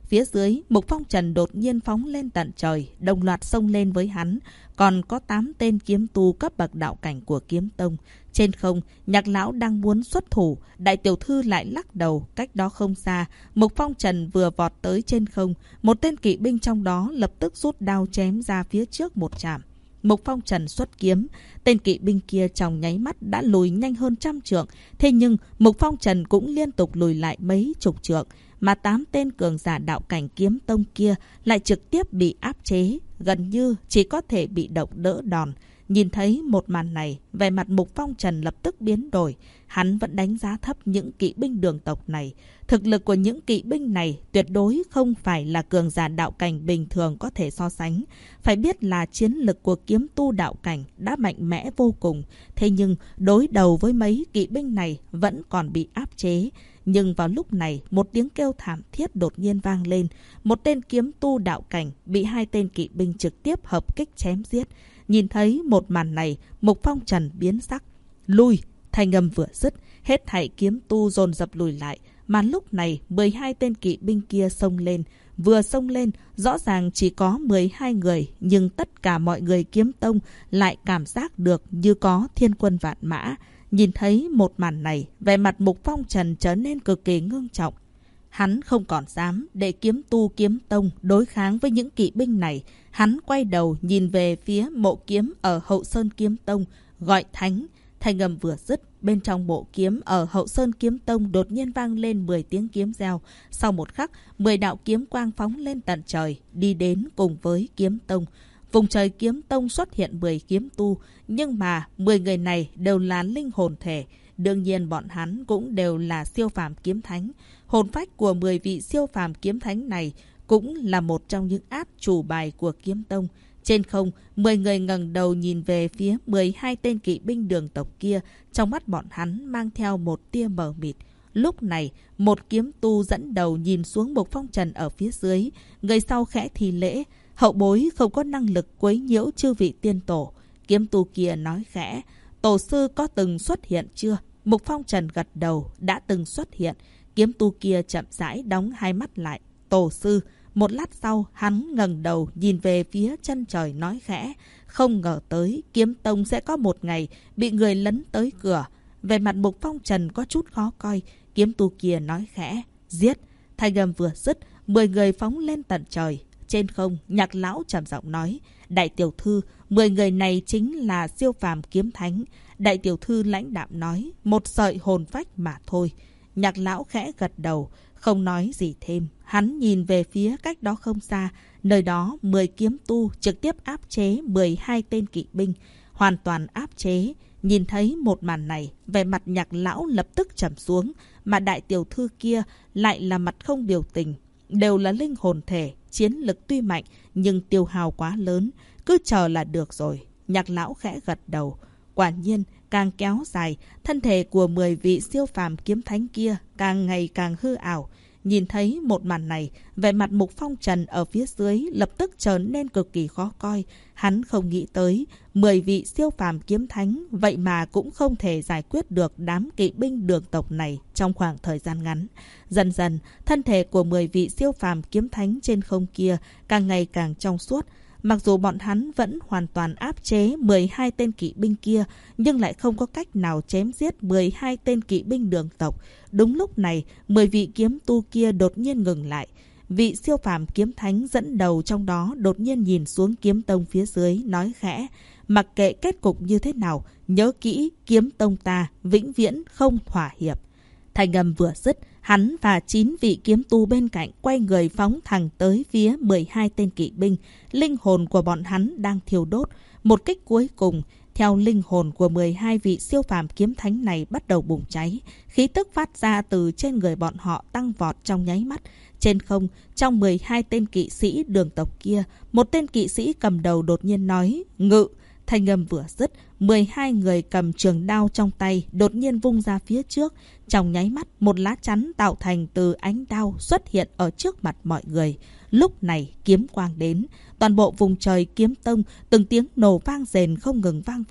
Phía dưới, Mục Phong Trần đột nhiên phóng lên tận trời, đồng loạt xông lên với hắn. Còn có 8 tên kiếm tu cấp bậc đạo cảnh của kiếm tông. Trên không, Nhạc lão đang muốn xuất thủ, đại tiểu thư lại lắc đầu. Cách đó không xa, Mục Phong Trần vừa vọt tới trên không, một tên kỵ binh trong đó lập tức rút đao chém ra phía trước một chạm. Mục Phong Trần xuất kiếm, tên kỵ binh kia trong nháy mắt đã lùi nhanh hơn 100 trượng. Thế nhưng Mục Phong Trần cũng liên tục lùi lại mấy chục trượng, mà 8 tên cường giả đạo cảnh kiếm tông kia lại trực tiếp bị áp chế, gần như chỉ có thể bị động đỡ đòn. Nhìn thấy một màn này, vẻ mặt Mục Phong Trần lập tức biến đổi. Hắn vẫn đánh giá thấp những kỵ binh đường tộc này. Thực lực của những kỵ binh này tuyệt đối không phải là cường giả đạo cảnh bình thường có thể so sánh. Phải biết là chiến lực của kiếm tu đạo cảnh đã mạnh mẽ vô cùng. Thế nhưng đối đầu với mấy kỵ binh này vẫn còn bị áp chế. Nhưng vào lúc này, một tiếng kêu thảm thiết đột nhiên vang lên. Một tên kiếm tu đạo cảnh bị 2 tên kỵ binh trực tiếp hợp kích chém giết. Nhìn thấy một màn này, Mục Phong Trần biến sắc. Lui! Thanh âm vừa dứt, hết thảy kiếm tu dồn dập lùi lại. Mà lúc này, 12 tên kỵ binh kia xông lên. Vừa xông lên, rõ ràng chỉ có 12 người, nhưng tất cả mọi người kiếm tông lại cảm giác được như có thiên quân vạn mã. Nhìn thấy một màn này, vẻ mặt Mục Phong Trần trở nên cực kỳ ngưng trọng. Hắn không còn dám để kiếm tu kiếm tông đối kháng với những kỵ binh này. Hắn quay đầu nhìn về phía mộ kiếm ở Hậu Sơn Kiếm Tông, gọi thánh. Thanh âm vừa dứt, bên trong mộ kiếm ở Hậu Sơn Kiếm Tông đột nhiên vang lên 10 tiếng kiếm reo. Sau một khắc, 10 đạo kiếm quang phóng lên tận trời, đi đến cùng với kiếm tông. Vùng trời kiếm tông xuất hiện 10 kiếm tu, nhưng mà 10 người này đều là linh hồn thể. Đương nhiên bọn hắn cũng đều là siêu phàm kiếm thánh. Hồn phách của 10 vị siêu phàm kiếm thánh này cũng là một trong những át chủ bài của kiếm tông. Trên không, 10 người ngẩng đầu nhìn về phía 12 tên kỵ binh đường tộc kia, trong mắt bọn hắn mang theo một tia mờ mịt. Lúc này, một kiếm tu dẫn đầu nhìn xuống Mục Phong Trần ở phía dưới, người sau khẽ thi lễ, hậu bối không có năng lực quấy nhiễu chư vị tiên tổ. Kiếm tu kia nói khẽ, tổ sư có từng xuất hiện chưa? Mục Phong Trần gật đầu, đã từng xuất hiện. Kiếm tu kia chậm rãi đóng hai mắt lại. Tổ sư. Một lát sau, hắn ngẩng đầu nhìn về phía chân trời nói khẽ. Không ngờ tới, kiếm tông sẽ có một ngày bị người lấn tới cửa. Về mặt Mục Phong Trần có chút khó coi. Kiếm tu kia nói khẽ. Giết. Thanh âm vừa dứt, 10 người phóng lên tận trời. Trên không, Nhạc lão trầm giọng nói. Đại tiểu thư, 10 người này chính là siêu phàm kiếm thánh. Đại tiểu thư lãnh đạm nói. Một sợi hồn phách mà thôi. Nhạc lão khẽ gật đầu, không nói gì thêm. Hắn nhìn về phía cách đó không xa. Nơi đó 10 kiếm tu trực tiếp áp chế 12 tên kỵ binh. Hoàn toàn áp chế. Nhìn thấy một màn này, vẻ mặt Nhạc lão lập tức trầm xuống. Mà đại tiểu thư kia lại là mặt không biểu tình. Đều là linh hồn thể. Chiến lực tuy mạnh nhưng tiêu hao quá lớn. Cứ chờ là được rồi. Nhạc lão khẽ gật đầu. Quả nhiên, càng kéo dài, thân thể của 10 vị siêu phàm kiếm thánh kia càng ngày càng hư ảo. Nhìn thấy một màn này, vẻ mặt Mục Phong Trần ở phía dưới lập tức trở nên cực kỳ khó coi. Hắn không nghĩ tới, 10 vị siêu phàm kiếm thánh vậy mà cũng không thể giải quyết được đám kỵ binh đường tộc này trong khoảng thời gian ngắn. Dần dần, thân thể của 10 vị siêu phàm kiếm thánh trên không kia càng ngày càng trong suốt. Mặc dù bọn hắn vẫn hoàn toàn áp chế 12 tên kỵ binh kia, nhưng lại không có cách nào chém giết 12 tên kỵ binh đường tộc. Đúng lúc này, 10 vị kiếm tu kia đột nhiên ngừng lại. Vị siêu phàm kiếm thánh dẫn đầu trong đó đột nhiên nhìn xuống kiếm tông phía dưới, nói khẽ. Mặc kệ kết cục như thế nào, nhớ kỹ kiếm tông ta vĩnh viễn không thỏa hiệp. Thanh âm vừa dứt, hắn và 9 vị kiếm tu bên cạnh quay người phóng thẳng tới phía 12 tên kỵ binh. Linh hồn của bọn hắn đang thiêu đốt. Một kích cuối cùng, theo linh hồn của 12 vị siêu phàm kiếm thánh này bắt đầu bùng cháy. Khí tức phát ra từ trên người bọn họ tăng vọt trong nháy mắt. Trên không, trong 12 tên kỵ sĩ đường tộc kia, một tên kỵ sĩ cầm đầu đột nhiên nói, ngự. Thanh âm vừa dứt, 12 người cầm trường đao trong tay đột nhiên vung ra phía trước. Trong nháy mắt, một lá chắn tạo thành từ ánh đao xuất hiện ở trước mặt mọi người. Lúc này, kiếm quang đến. Toàn bộ vùng trời kiếm tông, từng tiếng nổ vang rền không ngừng vang vọng.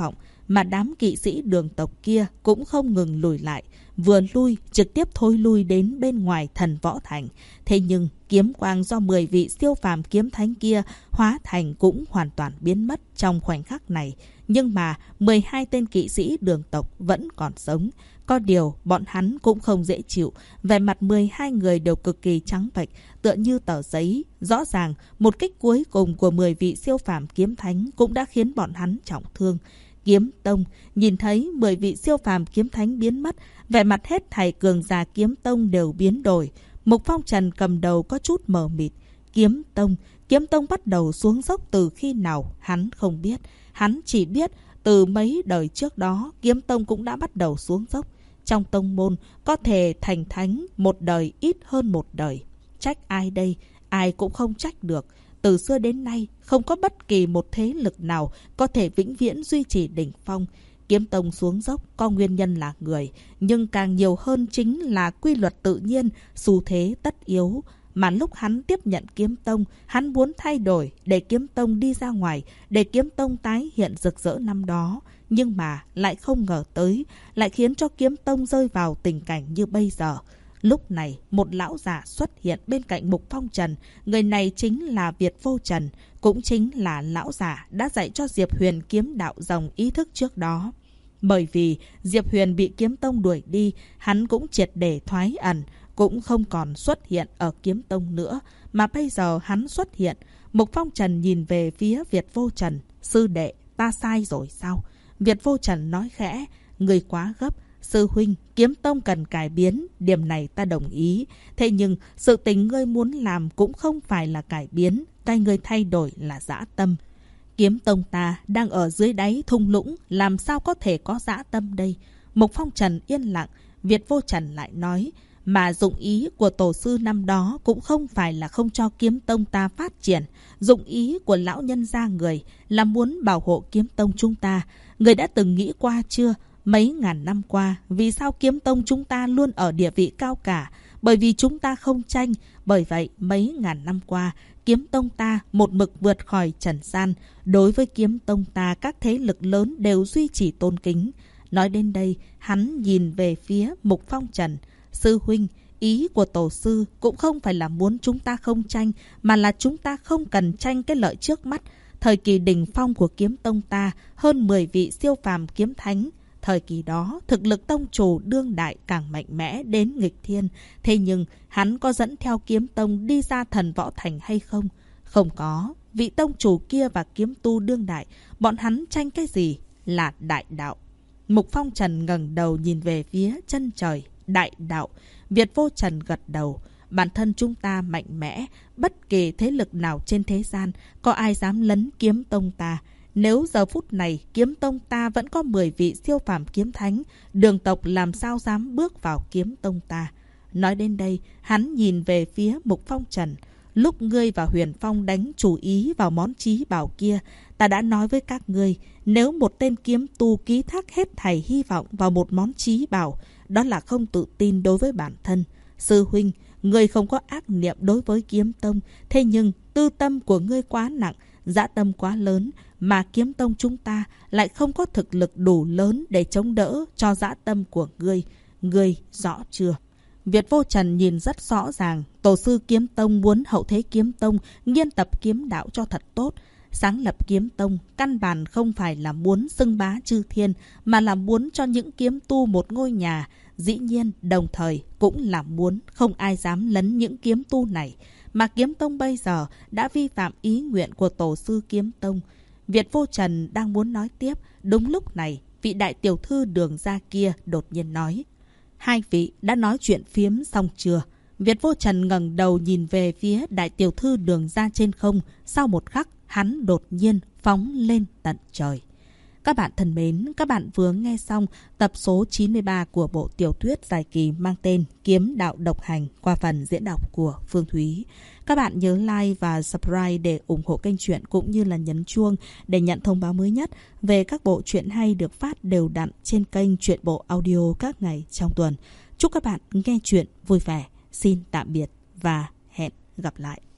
mà đám kỵ sĩ Đường tộc kia cũng không ngừng lùi lại, vừa lui trực tiếp thôi lui đến bên ngoài Thần Võ Thành. Thế nhưng kiếm quang do 10 vị siêu phàm kiếm thánh kia hóa thành cũng hoàn toàn biến mất trong khoảnh khắc này. Nhưng mà 12 tên kỵ sĩ Đường tộc vẫn còn sống. Có điều bọn hắn cũng không dễ chịu, vẻ mặt 12 người đều cực kỳ trắng bệch, tựa như tờ giấy. Rõ ràng một kích cuối cùng của 10 vị siêu phàm kiếm thánh cũng đã khiến bọn hắn trọng thương. Kiếm Tông nhìn thấy 10 vị siêu phàm kiếm thánh biến mất, vẻ mặt hết thảy cường giả Kiếm Tông đều biến đổi. Mục Phong Trần cầm đầu có chút mờ mịt. Kiếm Tông bắt đầu xuống dốc từ khi nào hắn không biết. Hắn chỉ biết từ mấy đời trước đó Kiếm Tông cũng đã bắt đầu xuống dốc. Trong tông môn có thể thành thánh một đời ít hơn một đời. Trách ai đây? Ai cũng không trách được. Từ xưa đến nay không có bất kỳ một thế lực nào có thể vĩnh viễn duy trì đỉnh phong. Kiếm Tông xuống dốc có nguyên nhân là người, nhưng càng nhiều hơn chính là quy luật tự nhiên, xu thế tất yếu. Mà lúc hắn tiếp nhận Kiếm Tông, hắn muốn thay đổi để Kiếm Tông đi ra ngoài, để Kiếm Tông tái hiện rực rỡ năm đó. Nhưng mà lại không ngờ tới, lại khiến cho Kiếm Tông rơi vào tình cảnh như bây giờ. Lúc này, một lão giả xuất hiện bên cạnh Mục Phong Trần. Người này chính là Việt Vô Trần, cũng chính là lão giả đã dạy cho Diệp Huyền kiếm đạo dòng ý thức trước đó. Bởi vì Diệp Huyền bị Kiếm Tông đuổi đi, hắn cũng triệt để thoái ẩn, cũng không còn xuất hiện ở Kiếm Tông nữa. Mà bây giờ hắn xuất hiện. Mục Phong Trần nhìn về phía Việt Vô Trần. Sư đệ, ta sai rồi sao? Việt Vô Trần nói khẽ, người quá gấp. Sư huynh, Kiếm Tông cần cải biến, điểm này ta đồng ý. Thế nhưng, sự tình ngươi muốn làm cũng không phải là cải biến, cái ngươi thay đổi là dã tâm. Kiếm Tông ta đang ở dưới đáy thung lũng, làm sao có thể có dã tâm đây? Mục Phong Trần yên lặng, Việt Vô Trần lại nói, mà dụng ý của tổ sư năm đó cũng không phải là không cho Kiếm Tông ta phát triển. Dụng ý của lão nhân gia người là muốn bảo hộ Kiếm Tông chúng ta. Người đã từng nghĩ qua chưa? Mấy ngàn năm qua, vì sao Kiếm Tông chúng ta luôn ở địa vị cao cả? Bởi vì chúng ta không tranh. Bởi vậy, mấy ngàn năm qua, Kiếm Tông ta một mực vượt khỏi trần gian. Đối với Kiếm Tông ta, các thế lực lớn đều duy trì tôn kính. Nói đến đây, hắn nhìn về phía Mục Phong Trần. Sư huynh, ý của tổ sư cũng không phải là muốn chúng ta không tranh, mà là chúng ta không cần tranh cái lợi trước mắt. Thời kỳ đỉnh phong của Kiếm Tông ta, hơn 10 vị siêu phàm kiếm thánh. Thời kỳ đó, thực lực tông chủ đương đại càng mạnh mẽ đến nghịch thiên. Thế nhưng, hắn có dẫn theo Kiếm Tông đi ra Thần Võ Thành hay không? Không có. Vị tông chủ kia và kiếm tu đương đại, bọn hắn tranh cái gì? Là đại đạo. Mục Phong Trần ngẩng đầu nhìn về phía chân trời. Đại đạo. Việt Vô Trần gật đầu. Bản thân chúng ta mạnh mẽ. Bất kỳ thế lực nào trên thế gian, có ai dám lấn Kiếm Tông ta? Nếu giờ phút này Kiếm Tông ta vẫn có 10 vị siêu phàm kiếm thánh, Đường tộc làm sao dám bước vào Kiếm Tông ta? Nói đến đây, hắn nhìn về phía Mục Phong Trần. Lúc ngươi và Huyền Phong đánh chủ ý vào món chí bảo kia, ta đã nói với các ngươi, nếu một tên kiếm tu ký thác hết thảy hy vọng vào một món chí bảo, đó là không tự tin đối với bản thân. Sư huynh, ngươi không có ác niệm đối với Kiếm Tông, thế nhưng tư tâm của ngươi quá nặng, dã tâm quá lớn, mà Kiếm Tông chúng ta lại không có thực lực đủ lớn để chống đỡ cho dã tâm của ngươi. Ngươi rõ chưa? Việt Vô Trần nhìn rất rõ ràng, tổ sư Kiếm Tông muốn hậu thế Kiếm Tông nghiên tập kiếm đạo cho thật tốt. Sáng lập Kiếm Tông, căn bản không phải là muốn xưng bá chư thiên, mà là muốn cho những kiếm tu một ngôi nhà. Dĩ nhiên, đồng thời cũng là muốn không ai dám lấn những kiếm tu này. Mà Kiếm Tông bây giờ đã vi phạm ý nguyện của tổ sư Kiếm Tông. Việt Vô Trần đang muốn nói tiếp, đúng lúc này, vị đại tiểu thư Đường gia kia đột nhiên nói. Hai vị đã nói chuyện phiếm xong chưa? Việt Vô Trần ngẩng đầu nhìn về phía đại tiểu thư Đường gia trên không. Sau một khắc, hắn đột nhiên phóng lên tận trời. Các bạn thân mến, các bạn vừa nghe xong tập số 93 của bộ tiểu thuyết dài kỳ mang tên Kiếm Đạo Độc Hành qua phần diễn đọc của Phương Thúy. Các bạn nhớ like và subscribe để ủng hộ kênh truyện cũng như là nhấn chuông để nhận thông báo mới nhất về các bộ truyện hay được phát đều đặn trên kênh Truyện Bộ Audio các ngày trong tuần. Chúc các bạn nghe truyện vui vẻ. Xin tạm biệt và hẹn gặp lại.